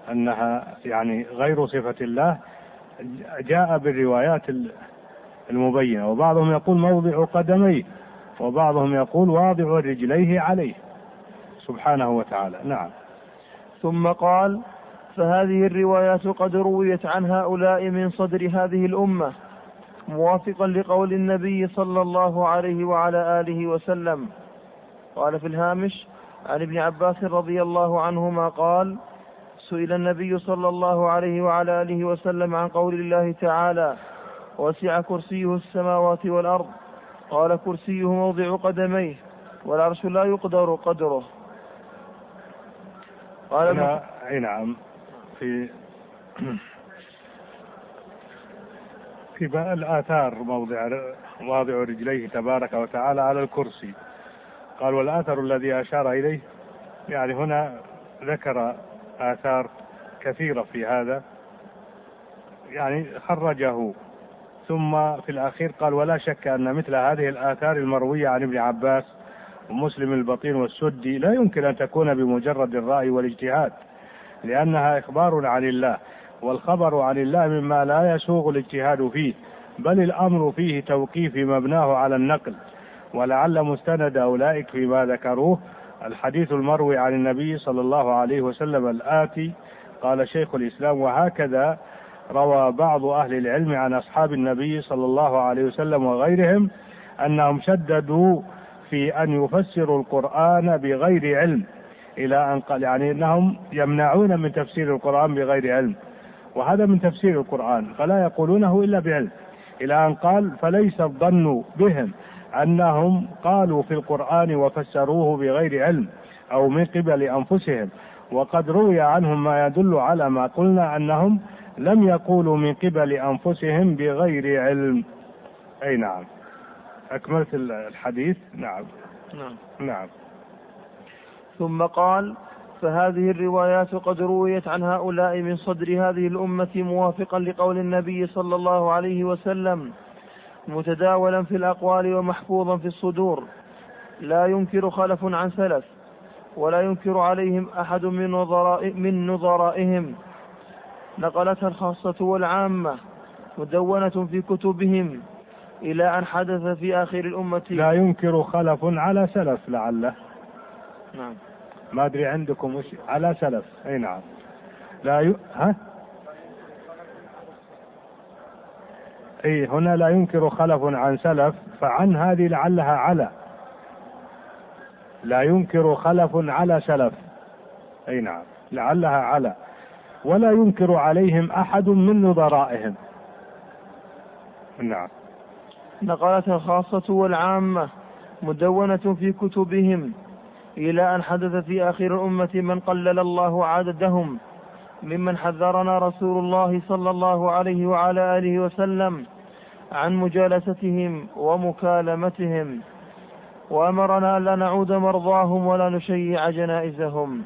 أنها يعني غير صفة الله جاء بالروايات المبينة، وبعضهم يقول موضع قدميه، وبعضهم يقول واضع رجليه عليه سبحانه وتعالى. نعم. ثم قال: فهذه الروايات قد رويت عن هؤلاء من صدر هذه الأمة، موافقا لقول النبي صلى الله عليه وعلى آله وسلم. قال في الهامش: عن ابن عباس رضي الله عنهما قال: سئل النبي صلى الله عليه وعلى آله وسلم عن قول الله تعالى: وسع كرسيه السماوات والأرض، قال: كرسيه موضع قدميه، والعرش لا يقدر قدره. قال نعم. في الآثار واضع رجليه تبارك وتعالى على الكرسي. قال: والآثر الذي أشار إليه، يعني هنا ذكر آثار كثيرة في هذا، يعني خرجه، ثم في الأخير قال: ولا شك أن مثل هذه الآثار المروية عن ابن عباس ومسلم البطين والسدي لا يمكن أن تكون بمجرد الرأي والاجتهاد، لأنها إخبار عن الله، والخبر عن الله مما لا يسوغ الاجتهاد فيه، بل الأمر فيه توقيفي مبناه على النقل. ولعل مستند أولئك فيما ذكروه الحديث المروي عن النبي صلى الله عليه وسلم الآتي. قال شيخ الإسلام: وهكذا روى بعض أهل العلم عن أصحاب النبي صلى الله عليه وسلم وغيرهم أنهم شددوا في أن يفسروا القرآن بغير علم، إلى أن قال يعني أنهم يمنعون من تفسير القرآن بغير علم، وهذا من تفسير القرآن، فلا يقولونه إلا بعلم، إلى أن قال: فليس الظن بهم أنهم قالوا في القرآن وفسروه بغير علم أو من قبل أنفسهم، وقد روي عنهم ما يدل على ما قلنا أنهم لم يقولوا من قبل أنفسهم بغير علم. أي نعم. أكملت الحديث. نعم. نعم. ثم قال: فهذه الروايات قد رويت عن هؤلاء من صدر هذه الأمة، موافقا لقول النبي صلى الله عليه وسلم، متداولا في الأقوال ومحفوظا في الصدور، لا ينكر خلف عن سلف، ولا ينكر عليهم أحد من نظرائهم، نقلتها الخاصة والعامة، مدونة في كتبهم، إلى أن حدث في آخر الأمة. لا ينكر خلف على سلف، لعله. نعم. ما أدري عندكم وش على سلف. أي نعم. أي هنا لا ينكر خلف عن سلف، فعن هذه لعلها على، لا ينكر خلف على سلف. أي نعم، لعلها على، ولا ينكر عليهم أحد من نظرائهم. نعم. نقلتها الخاصة والعامة، مدونة في كتبهم، إلى أن حدث في آخر الأمة من قلل الله عددهم، ممن حذرنا رسول الله صلى الله عليه وعلى آله وسلم عن مجالستهم ومكالمتهم، وأمرنا لا نعود مرضاهم ولا نشيع جنائزهم.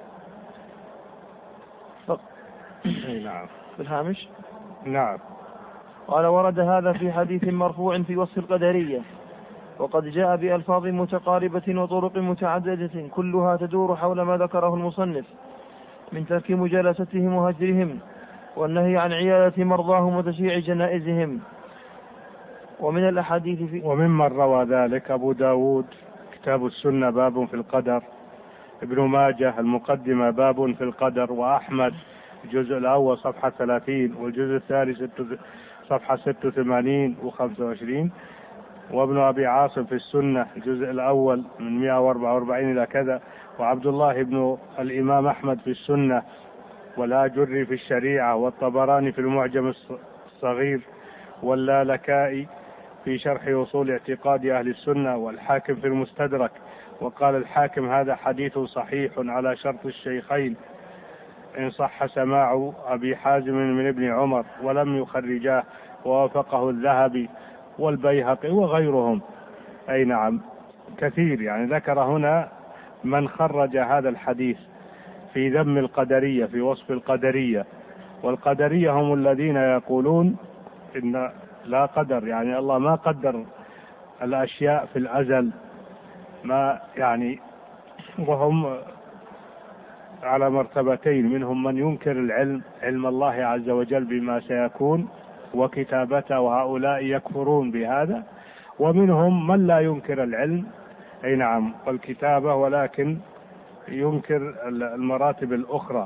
نعم. في الهامش. نعم. قال: ورد هذا في حديث مرفوع في وصف القدرية، وقد جاء بألفاظ متقاربة وطرق متعددة، كلها تدور حول ما ذكره المصنف من ترك مجالستهم وهجرهم، والنهي عن عيادة مرضاهم وتشييع جنائزهم. ومن الأحاديث وممن روى ذلك أبو داود كتاب السنة باب في القدر، ابن ماجه المقدمة باب في القدر، وأحمد الجزء الأول صفحة 30 والجزء الثاني صفحة 86 و25، وابن أبي عاصم في السنة الجزء الأول من 144 إلى كذا، وعبد الله بن الإمام أحمد في السنة، والآجري في الشريعة، والطبراني في المعجم الصغير، واللالكائي في شرح أصول اعتقاد أهل السنة، والحاكم في المستدرك. وقال الحاكم: هذا حديث صحيح على شرط الشيخين إن صح سماع أبي حازم من ابن عمر، ولم يخرجاه، ووافقه الذهبي والبيهقي وغيرهم. أي نعم، كثير، يعني ذكر هنا من خرج هذا الحديث في ذم القدرية، في وصف القدرية. والقدرية هم الذين يقولون إن لا قدر، يعني الله ما قدر الأشياء في الأزل، ما يعني، وهم على مرتبتين: منهم من ينكر العلم، علم الله عز وجل بما سيكون وكتابته، وهؤلاء يكفرون بهذا، ومنهم من لا ينكر العلم أي نعم والكتابة، ولكن ينكر المراتب الأخرى.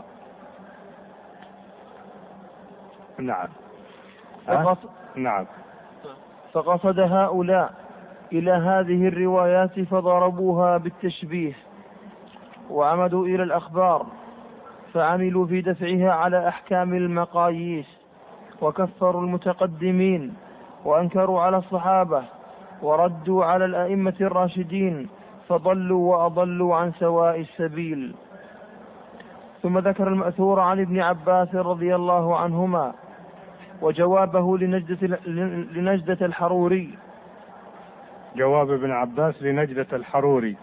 نعم. نعم. فقصد هؤلاء إلى هذه الروايات فضربوها بالتشبيه، وعمدوا إلى الأخبار فعملوا في دفعها على أحكام المقاييس، وكفروا المتقدمين، وأنكروا على الصحابة، وردوا على الأئمة الراشدين، فضلوا وأضلوا عن سواء السبيل. ثم ذكر المأثور عن ابن عباس رضي الله عنهما وجوابه لنجدة الحروري. جواب ابن عباس لنجدة الحروري.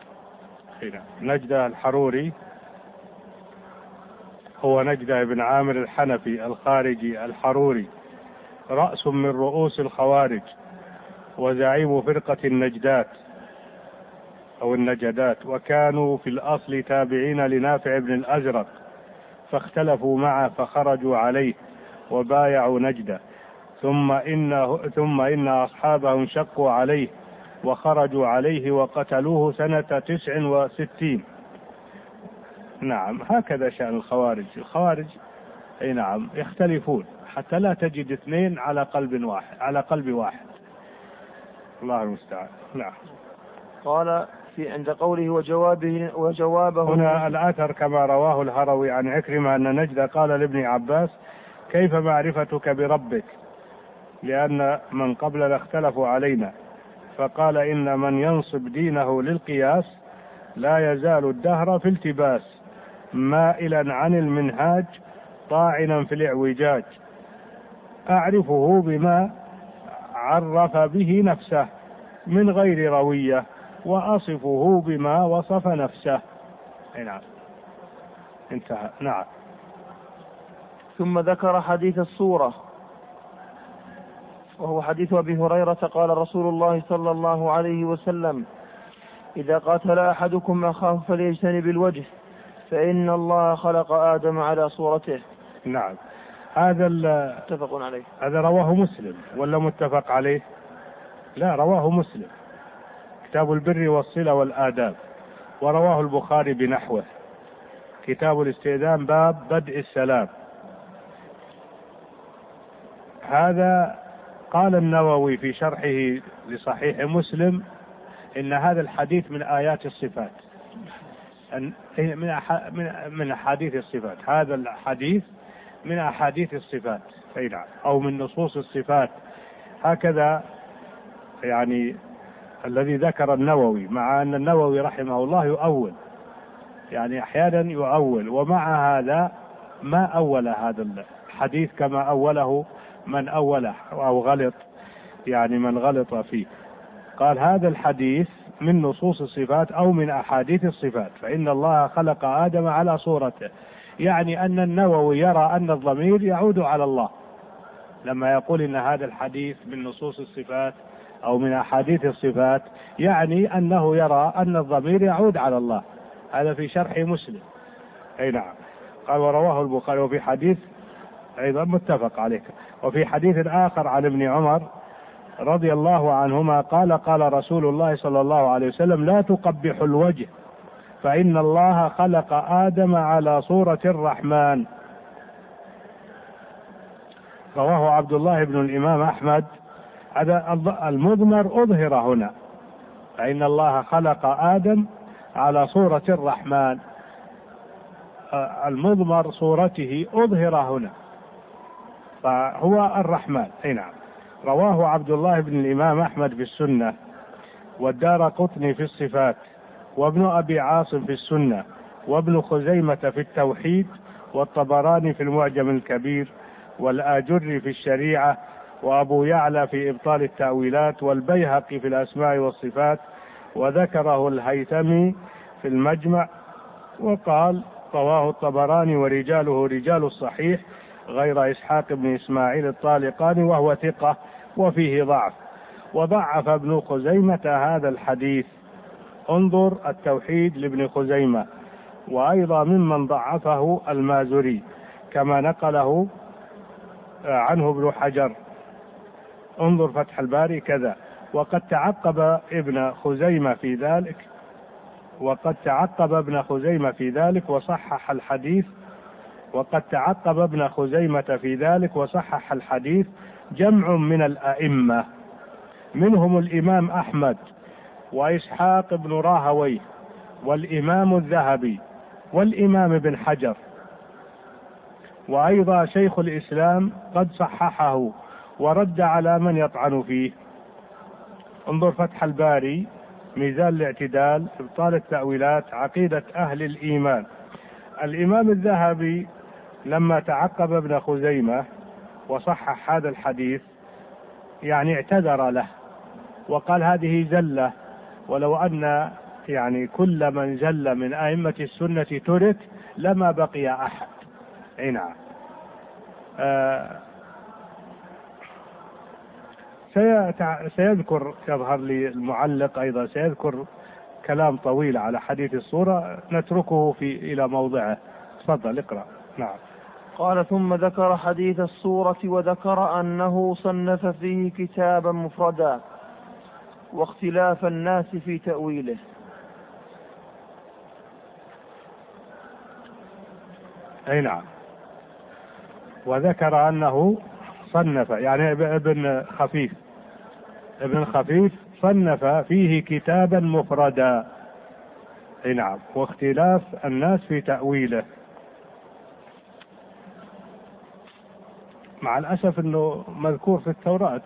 نجدة الحروري هو نجدة بن عامر الحنفي الخارجي الحروري، رأس من رؤوس الخوارج وزعيم فرقة النجدات أو النجدات، وكانوا في الأصل تابعين لنافع بن الأزرق، فاختلفوا معه فخرجوا عليه وبايعوا نجدة، ثم إن أصحابه انشقوا عليه وخرجوا عليه وقتلوه سنة 69. نعم، هكذا شأن الخوارج. الخوارج أي نعم يختلفون حتى لا تجد اثنين على قلب واحد. الله المستعان. نعم. قال عند قوله وجوابه هنا الأثر كما رواه الهروي عن عكرمة أن نجد قال لابن عباس: كيف معرفتك بربك؟ لأن من قبلنا اختلفوا علينا. فقال: إن من ينصب دينه للقياس لا يزال الدهر في التباس، مائلا عن المنهاج طاعنا في الاعوجاج، أعرفه بما عرف به نفسه من غير روية، وأصفه بما وصف نفسه. نعم، انتهى. نعم. ثم ذكر حديث الصورة، وهو حديث أبي هريرة قال رسول الله صلى الله عليه وسلم: إذا قاتل أحدكم أخاه فليجتنب الوجه، فإن الله خلق آدم على صورته. نعم. هذا متفق عليه. هذا رواه مسلم ولا متفق عليه؟ لا، رواه مسلم، كتاب البر والصلة والآداب، ورواه البخاري بنحوه، كتاب الاستئذان باب بدء السلام. هذا قال النووي في شرحه لصحيح مسلم إن هذا الحديث من آيات الصفات، من أحاديث الصفات. هذا الحديث من أحاديث الصفات أو من نصوص الصفات، هكذا يعني الذي ذكر النووي، مع أن النووي رحمه الله يؤول، يعني أحيانا يؤول، ومع هذا ما أول هذا الحديث كما أوله من أوله أو غلط، يعني من غلط فيه. قال: هذا الحديث من نصوص الصفات أو من أحاديث الصفات، فإن الله خلق آدم على صورته، يعني أن النووي يرى أن الضمير يعود على الله لما يقول إن هذا الحديث من نصوص الصفات أو من أحاديث الصفات، يعني أنه يرى أن الضمير يعود على الله. هذا في شرح مسلم. أي نعم. قال: ورواه البخاري. وفي حديث أيضا متفق عليه. وفي حديث آخر عن ابن عمر رضي الله عنهما قال: قال رسول الله صلى الله عليه وسلم: لا تقبحوا الوجه، فإن الله خلق آدم على صورة الرحمن. رواه عبد الله بن الإمام أحمد. هذا المضمر أظهر هنا، فإن الله خلق آدم على صورة الرحمن، المضمر صورته أظهر هنا، فهو الرحمن. أي نعم. رواه عبد الله بن الإمام أحمد في السنة، والدارقطني في الصفات، وابن أبي عاصم في السنة، وابن خزيمة في التوحيد، والطبراني في المعجم الكبير، والآجري في الشريعة، وأبو يعلى في إبطال التأويلات، والبيهقي في الأسماء والصفات، وذكره الهيثمي في المجمع، وقال: رواه الطبراني ورجاله رجال الصحيح غير إسحاق بن إسماعيل الطالقاني وهو ثقة وفيه ضعف، وضعف ابن خزيمة هذا الحديث. انظر التوحيد لابن خزيمة، وأيضا ممن ضعفه المازري كما نقله عنه ابن حجر، انظر فتح الباري كذا. وقد تعقب ابن خزيمة في ذلك وصحح الحديث، وصحح الحديث جمع من الأئمة، منهم الإمام أحمد وإسحاق بن راهويه والإمام الذهبي والإمام ابن حجر، وأيضا شيخ الإسلام قد صححه ورد على من يطعن فيه. انظر فتح الباري، ميزان الاعتدال، إبطال التأويلات، عقيدة أهل الإيمان. الإمام الذهبي لما تعقب ابن خزيمة وصحح هذا الحديث يعني اعتذر له وقال هذه زلة، ولو أن يعني كل من زل من أئمة السنة ترك لما بقي أحد. نعم. سيذكر، يظهر لي المعلق أيضا سيذكر كلام طويل على حديث الصورة، نتركه إلى موضعه. تفضل اقرأ. نعم. قال: ثم ذكر حديث الصورة وذكر أنه صنف فيه كتابا مفردا واختلاف الناس في تأويله. أي نعم. وذكر أنه صنف، يعني ابن خفيف صنف فيه كتابا مفردا. أي نعم. واختلاف الناس في تأويله، مع الأسف أنه مذكور في التوراة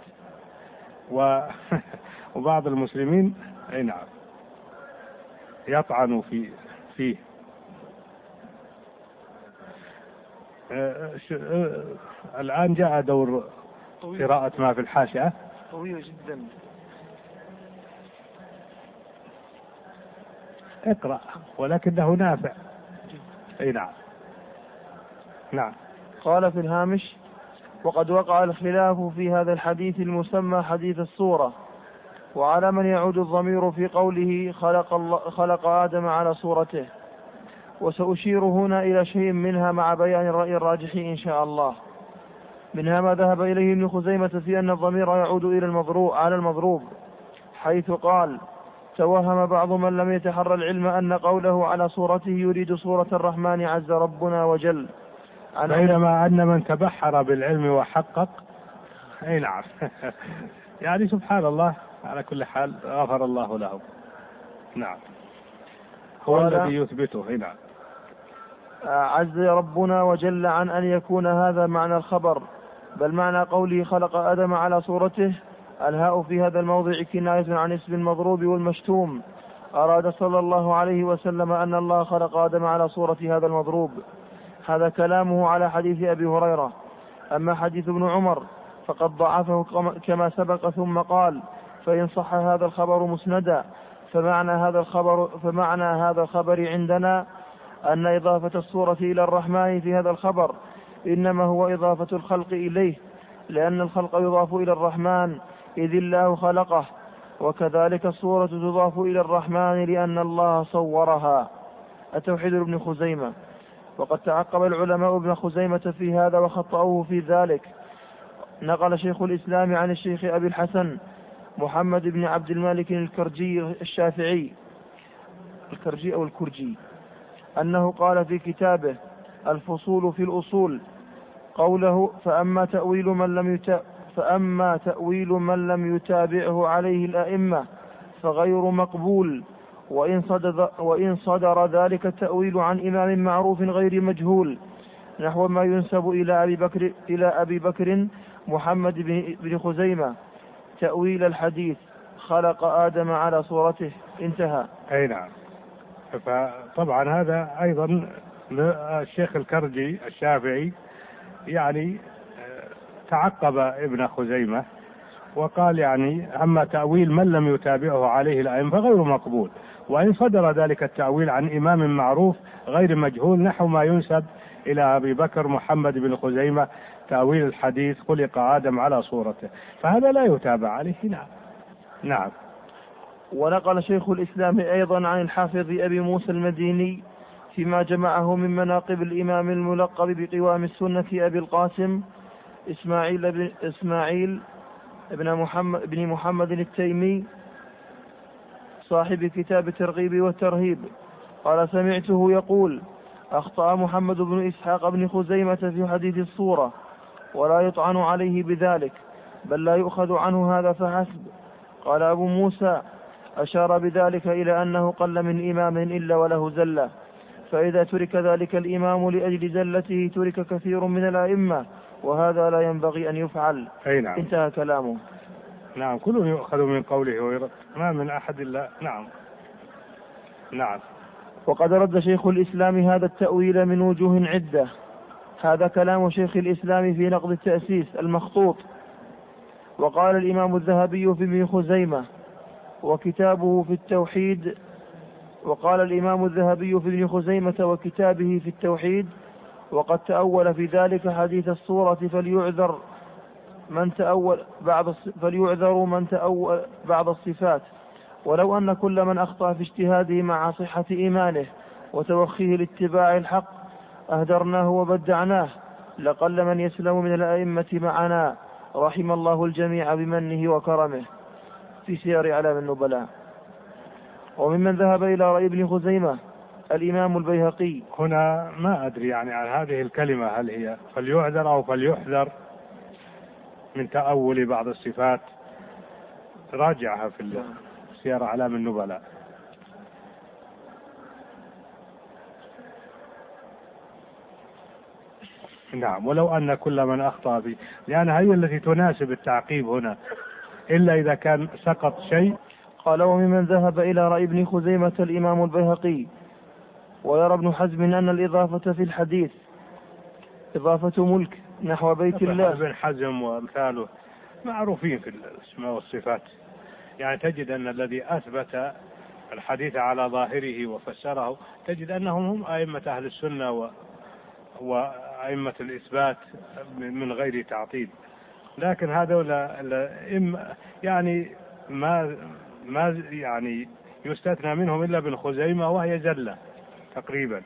وبعض المسلمين أي نعم يطعنوا فيه. الآن جاء دور قراءة ما في الحاشية. طويل جدا. اقرأ ولكنه نافع. أي نعم. نعم. قال في الهامش: وقد وقع الخلاف في هذا الحديث المسمى حديث الصورة، وعلى من يعود الضمير في قوله خلق آدم على صورته، وسأشير هنا إلى شيء منها مع بيان الرأي الراجح إن شاء الله. منها ما ذهب إليه ابن خزيمة في أن الضمير يعود على المضروب، حيث قال: توهم بعض من لم يتحرى العلم أن قوله على صورته يريد صورة الرحمن عز ربنا وجل، بينما أن من تبحر بالعلم وحقق. أي نعم. يعني سبحان الله، على كل حال غفر الله له. نعم. هو الذي يثبته. نعم. عز ربنا وجل عن أن يكون هذا معنى الخبر، بل معنى قوله خلق آدم على صورته. الهاء في هذا الموضع كناية عن اسم المضروب والمشتوم. أراد صلى الله عليه وسلم أن الله خلق آدم على صورة هذا المضروب. هذا كلامه على حديث أبي هريرة. أما حديث ابن عمر فقد ضعفه كما سبق، ثم قال: فإن صح هذا الخبر مسندا فمعنى هذا الخبر عندنا أن إضافة الصورة إلى الرحمن في هذا الخبر إنما هو إضافة الخلق إليه، لأن الخلق يضاف إلى الرحمن إذ الله خلقه، وكذلك الصورة تضاف إلى الرحمن لأن الله صورها. التوحيد ابن خزيمة. وقد تعقب العلماء ابن خزيمة في هذا وخطأوه في ذلك. نقل شيخ الإسلام عن الشيخ أبي الحسن محمد بن عبد المالك الكرجي الشافعي، الكرجي أو الكرجي، أنه قال في كتابه الفصول في الأصول قوله: فأما تأويل من لم يتابعه عليه الأئمة فغير مقبول، وإن صدر ذلك التأويل عن إمام معروف غير مجهول، نحو ما ينسب إلى أبي بكر محمد بن خزيمة تأويل الحديث خلق آدم على صورته. انتهى. أي نعم. فطبعا هذا أيضا الشيخ الكرجي الشافعي يعني تعقب ابن خزيمة وقال يعني أما تأويل من لم يتابعه عليه الأئمة فغير مقبول، وإن صدر ذلك التأويل عن إمام معروف غير مجهول، نحو ما ينسب إلى أبي بكر محمد بن خزيمة تأويل الحديث خلق آدم على صورته، فهذا لا يتابع عليه. نعم. نعم. ونقل شيخ الإسلام أيضا عن الحافظ أبي موسى المديني فيما جمعه من مناقب الإمام الملقب بقوام السنة أبي القاسم إسماعيل بن محمد التيمي صاحب كتاب الترغيب والترهيب. قال سمعته يقول: أخطأ محمد بن إسحاق بن خزيمة في حديث الصورة، ولا يطعن عليه بذلك، بل لا يؤخذ عنه هذا فحسب. قال أبو موسى: أشار بذلك إلى أنه قل من إمام إلا وله زلة، فإذا ترك ذلك الإمام لأجل زلته ترك كثير من الأئمة، وهذا لا ينبغي أن يفعل. نعم. انتهى كلامه. نعم، كل يؤخذ من قوله ويرد، ما من أحد إلا. نعم. وقد رد شيخ الإسلام هذا التأويل من وجوه عدة. هذا كلام شيخ الإسلام في نقد التأسيس المخطوط. وقال الإمام الذهبي في ابن خزيمة وكتابه في التوحيد وكتابه في التوحيد: وقد تأول في ذلك حديث الصورة فليعذر من تأول بعض الصفات، ولو أن كل من أخطأ في اجتهاده مع صحة إيمانه وتوخيه لاتباع الحق أهدرناه وبدعناه لقل من يسلم من الأئمة معنا، رحم الله الجميع بمنه وكرمه، في سير أعلام النبلاء. وممن ذهب إلى رأي ابن خزيمة الإمام البيهقي. هنا ما أدري يعني عن هذه الكلمة، هل هي فليعذر أو فليحذر من تأول بعض الصفات؟ راجعها في سير أعلام النبلاء. نعم. ولو أن كل من أخطأ فيه، لأن هي التي تناسب التعقيب هنا، إلا إذا كان سقط شيء. قال: وممن ذهب إلى رأي ابن خزيمة الإمام البيهقي. ويرى ابن حزم أن الإضافة في الحديث إضافة ملك نحو بيت الله. ابن حزم وأمثاله معروفين في الأسماء والصفات، يعني تجد أن الذي أثبت الحديث على ظاهره وفسره تجد أنهم هم أئمة أهل السنة وأئمة الإثبات من غير تعطيل. لكن هذا يعني ما يعني يستثنى منهم إلا ابن خزيمة، وهي زلة تقريبا.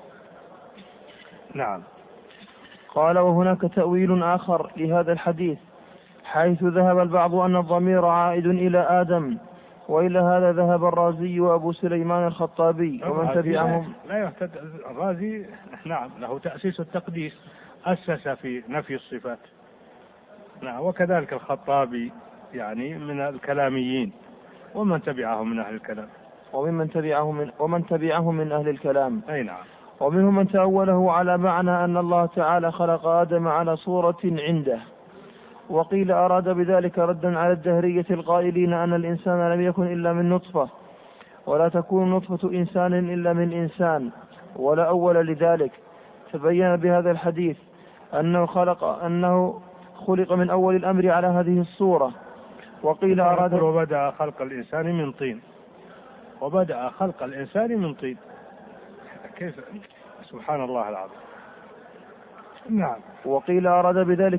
نعم. قال: وهناك تأويل آخر لهذا الحديث، حيث ذهب البعض أن الضمير عائد إلى آدم، وإلى هذا ذهب الرازي وأبو سليمان الخطابي ومن تبعهم. لا يحتاج الرازي، نعم، له تأسيس التقديس، أسس في نفي الصفات. نعم. وكذلك الخطابي يعني من الكلاميين، ومن تبعهم من أهل الكلام، ومن تبعهم من أهل الكلام. أي نعم. ومنهم من تأوله على معنى أن الله تعالى خلق آدم على صورة عنده، وقيل أراد بذلك ردا على الدهرية القائلين أن الإنسان لم يكن إلا من نطفة، ولا تكون نطفة إنسان إلا من إنسان، ولا أول لذلك، فبين بهذا الحديث أنه خلق من أول الأمر على هذه الصورة. وقيل أراد وبدأ خلق الإنسان من طين. كيف؟ سبحان الله العظيم. نعم. وقيل أراد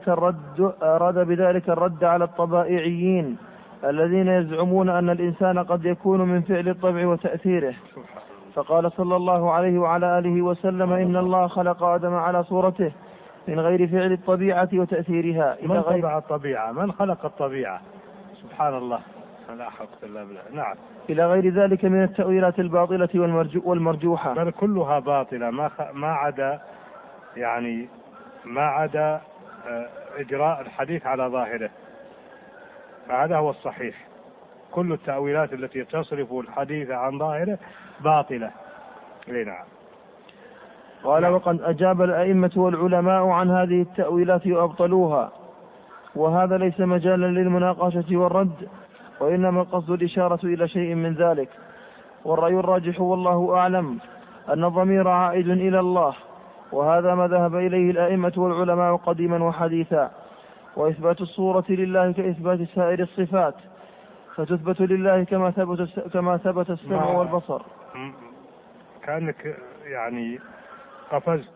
بذلك الرد على الطبائعيين الذين يزعمون أن الإنسان قد يكون من فعل الطبع وتأثيره، فقال صلى الله عليه وعلى آله وسلم: إن الله خلق آدم على صورته من غير فعل الطبيعة وتأثيرها. من طبع الطبيعة؟ من خلق الطبيعة؟ سبحان الله، لا حول ولا قوة. نعم. إلى غير ذلك من التأويلات الباطلة والمرجوحة، بل كلها باطلة، ما عدا إجراء الحديث على ظاهره، فهذا هو الصحيح. كل التأويلات التي تصرف الحديث عن ظاهره باطلة. نعم. قال: وقد أجاب الأئمة والعلماء عن هذه التأويلات وأبطلوها، وهذا ليس مجالا للمناقشة والرد، وإنما القصد الإشارة إلى شيء من ذلك. والرأي الراجح والله أعلم أن الضمير عائد إلى الله، وهذا ما ذهب إليه الأئمة والعلماء قديما وحديثا. وإثبات الصورة لله كإثبات سائر الصفات، فتثبت لله كما ثبت السمع والبصر. كأنك يعني قفزت.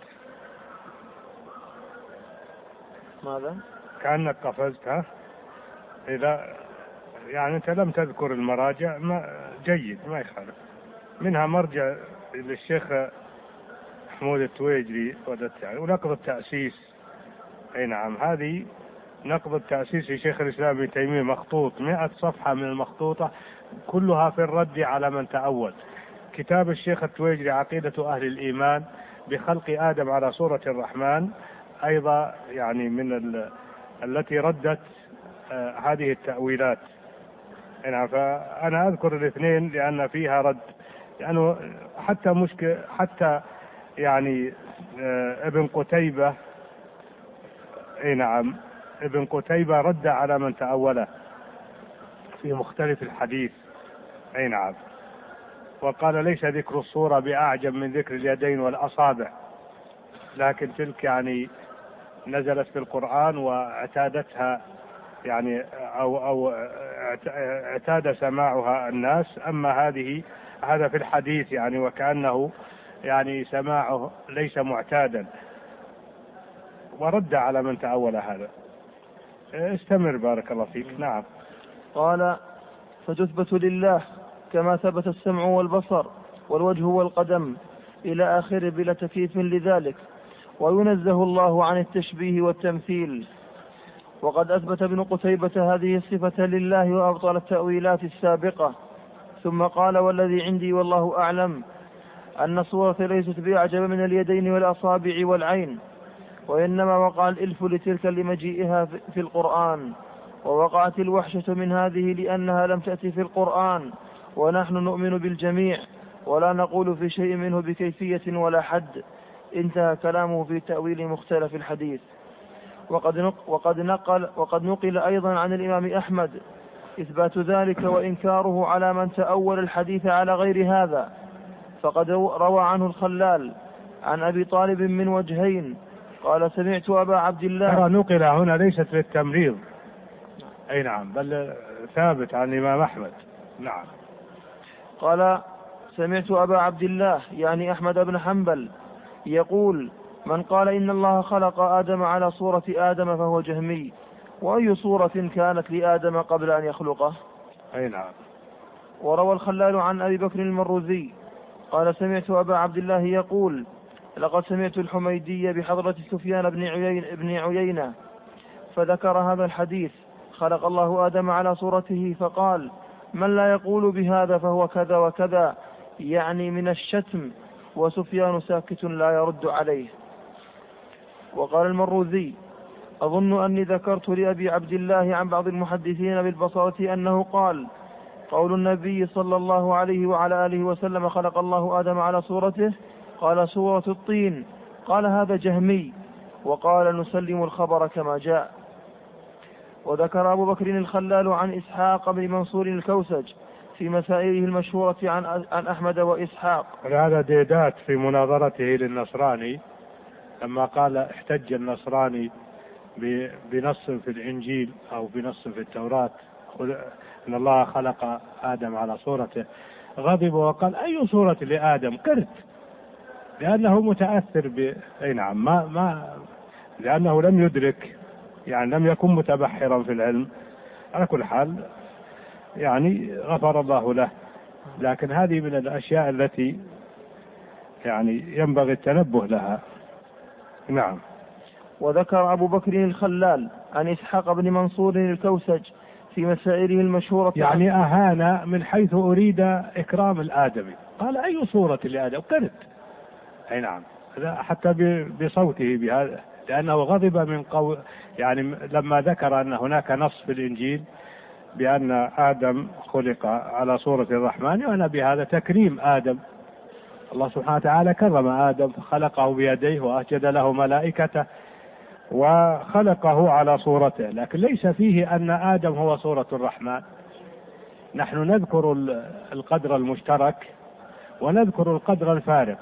ماذا؟ كأنك قفزت، ها؟ إذا يعني أنت لم تذكر المراجع، جيد، ما يخالف. منها مرجع للشيخ محمود التويجري ونقض التأسيس. أي نعم، هذه نقض التأسيس لشيخ الإسلام ابن تيمية، مخطوط 100 صفحة من المخطوطة كلها في الرد على من تأول. كتاب الشيخ التويجري عقيدة أهل الإيمان بخلق آدم على صورة الرحمن، أيضا يعني من التي ردت هذه التأويلات. يعني فأنا أذكر الاثنين لأن فيها رد، لأنه حتى مشكلة حتى يعني ابن قتيبة، أي نعم، ابن قتيبة رد على من تأوله في مختلف الحديث. أي نعم، وقال ليس ذكر الصورة بأعجب من ذكر اليدين والأصابع، لكن تلك يعني نزلت في القرآن واعتادتها يعني أو اعتاد سماعها الناس، أما هذا في الحديث يعني، وكأنه يعني سماعه ليس معتادا، ورد على من تأول هذا. استمر بارك الله فيك. نعم. قال: فتثبت لله كما ثبت السمع والبصر والوجه والقدم إلى آخر بلا تكييف لذلك، وينزه الله عن التشبيه والتمثيل. وقد أثبت ابن قتيبة هذه الصفة لله وأبطل التأويلات السابقة. ثم قال: والذي عندي والله أعلم أن الصورة ليست بأعجب من اليدين والأصابع والعين، وإنما وقع الإلف لتلك لمجيئها في القرآن، ووقعت الوحشة من هذه لأنها لم تأتي في القرآن، ونحن نؤمن بالجميع ولا نقول في شيء منه بكيفية ولا حد. انتهى كلامه في تأويل مختلف الحديث. وقد نقل أيضا عن الإمام أحمد إثبات ذلك وإنكاره على من تأول الحديث على غير هذا. فقد روى عنه الخلال عن أبي طالب من وجهين قال: سمعت أبا عبد الله. ترى نقل هنا ليست للتمريض. أي نعم، بل ثابت عن الإمام أحمد. نعم. قال: سمعت أبا عبد الله يعني أحمد بن حنبل يقول: من قال إن الله خلق آدم على صورة آدم فهو جهمي، وأي صورة كانت لآدم قبل أن يخلقه؟ أي نعم. وروى الخلال عن أبي بكر المروزي قال: سمعت أبا عبد الله يقول: لقد سمعت الحميدي بحضرة سفيان بن عيينة فذكر هذا الحديث: خلق الله آدم على صورته، فقال: من لا يقول بهذا فهو كذا وكذا، يعني من الشتم، وسفيان ساكت لا يرد عليه. وقال المروزي: أظن أني ذكرت لأبي عبد الله عن بعض المحدثين بالبصرة أنه قال: قول النبي صلى الله عليه وعلى آله وسلم خلق الله آدم على صورته، قال: صورة الطين. قال: هذا جهمي. وقال: نسلم الخبر كما جاء. وذكر أبو بكر الخلال عن إسحاق بن منصور الكوسج في مسائله المشهورة عن أحمد وإسحاق. هذا ديدات في مناظرته للنصراني لما قال: احتج النصراني بنص في الإنجيل أو بنص في التوراة أن الله خلق آدم على صورته، غضب وقال: أي صورة لآدم؟ قرد، لأنه متأثر أي نعم، لأنه لم يدرك، يعني لم يكن متبحرا في العلم. على كل حال يعني غفر الله له، لكن هذه من الأشياء التي يعني ينبغي التنبه لها. نعم. وذكر أبو بكر الخلال عن إسحاق بن منصور الكوسج في مسائله المشهورة يعني أهان من حيث أريد إكرام الآدمي، قال: أي صورة لآدم؟ قرد. أي نعم، حتى بصوته بهذا، لأنه غضب من قول، يعني لما ذكر أن هناك نص في الإنجيل بأن آدم خلق على صورة الرحمن، وأنا بهذا تكريم آدم. الله سبحانه وتعالى كرم آدم فخلقه بيديه وأسجد له ملائكته وخلقه على صورته، لكن ليس فيه أن آدم هو صورة الرحمن. نحن نذكر القدر المشترك ونذكر القدر الفارق،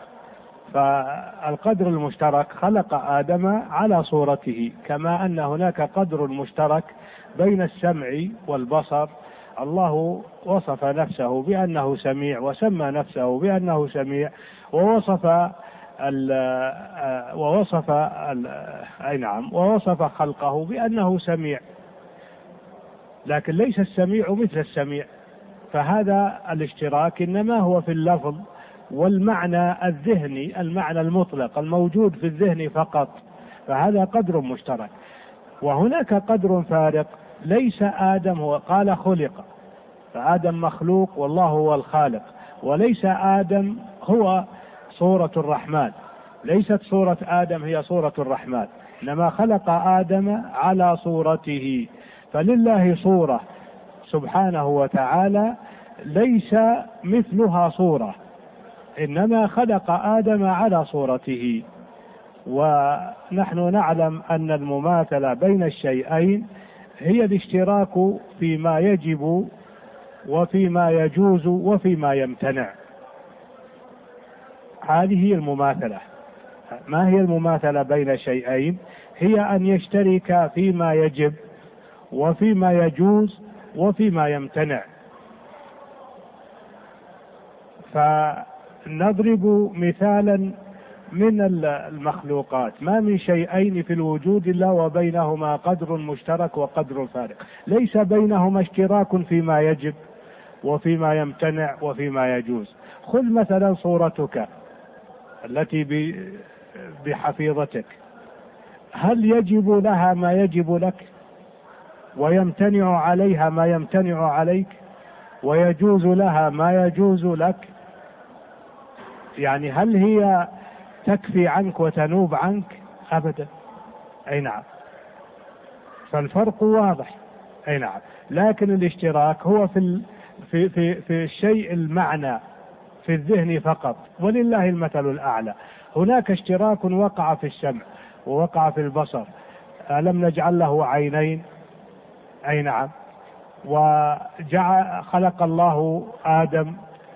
فالقدر المشترك خلق آدم على صورته، كما أن هناك قدر مشترك بين السمع والبصر. الله وصف نفسه بأنه سميع، وسمى نفسه بأنه سميع، ووصف خلقه بأنه سميع، لكن ليس السميع مثل السميع. فهذا الاشتراك إنما هو في اللفظ والمعنى الذهني، المعنى المطلق الموجود في الذهن فقط، فهذا قدر مشترك. وهناك قدر فارق، ليس آدم هو قال خلق، فآدم مخلوق والله هو الخالق، وليس آدم هو صورة الرحمن، ليست صورة آدم هي صورة الرحمن، إنما خلق آدم على صورته، فلله صورة سبحانه وتعالى ليس مثلها صورة، إنما خلق آدم على صورته. ونحن نعلم أن المماثلة بين الشيئين هي الاشتراك فيما يجب وفيما يجوز وفيما يمتنع، هذه هي المماثلة. ما هي المماثلة بين شيئين؟ هي أن يشترك فيما يجب وفيما يجوز وفيما يمتنع. فنضرب مثالا من المخلوقات، ما من شيئين في الوجود إلا وبينهما قدر مشترك وقدر فارق، ليس بينهما اشتراك فيما يجب وفيما يمتنع وفيما يجوز. خذ مثلا صورتك التي بحفيظتك، هل يجب لها ما يجب لك ويمتنع عليها ما يمتنع عليك ويجوز لها ما يجوز لك؟ يعني هل هي تكفي عنك وتنوب عنك؟ أبدا. أي نعم، فالفرق واضح. أي نعم، لكن الاشتراك هو في الشيء المعنى في الذهن فقط، ولله المثل الأعلى. هناك اشتراك وقع في السمع ووقع في البصر، ألم نجعل له عينين؟ أي نعم. خلق الله آدم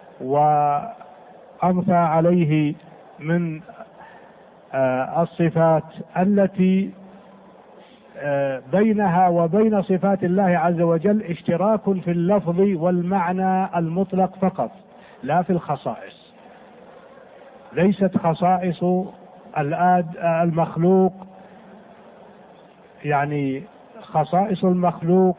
وأضفى عليه من الصفات التي بينها وبين صفات الله عز وجل اشتراك في اللفظ والمعنى المطلق فقط، لا في الخصائص. ليست خصائص المخلوق، يعني خصائص المخلوق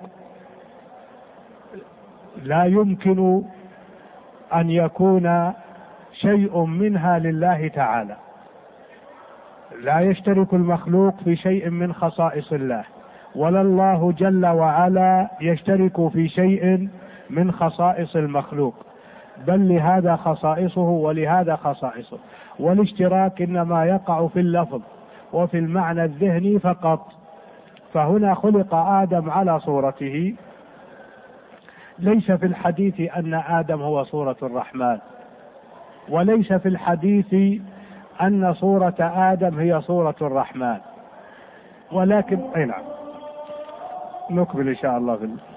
لا يمكن أن يكون شيء منها لله تعالى، لا يشترك المخلوق في شيء من خصائص الله، ولا الله جل وعلا يشترك في شيء من خصائص المخلوق، بل لهذا خصائصه ولهذا خصائصه. والاشتراك إنما يقع في اللفظ وفي المعنى الذهني فقط. فهنا خلق آدم على صورته، ليس في الحديث أن آدم هو صورة الرحمن، وليس في الحديث أن صورة آدم هي صورة الرحمن، ولكن أي نعم، نكمل إن شاء الله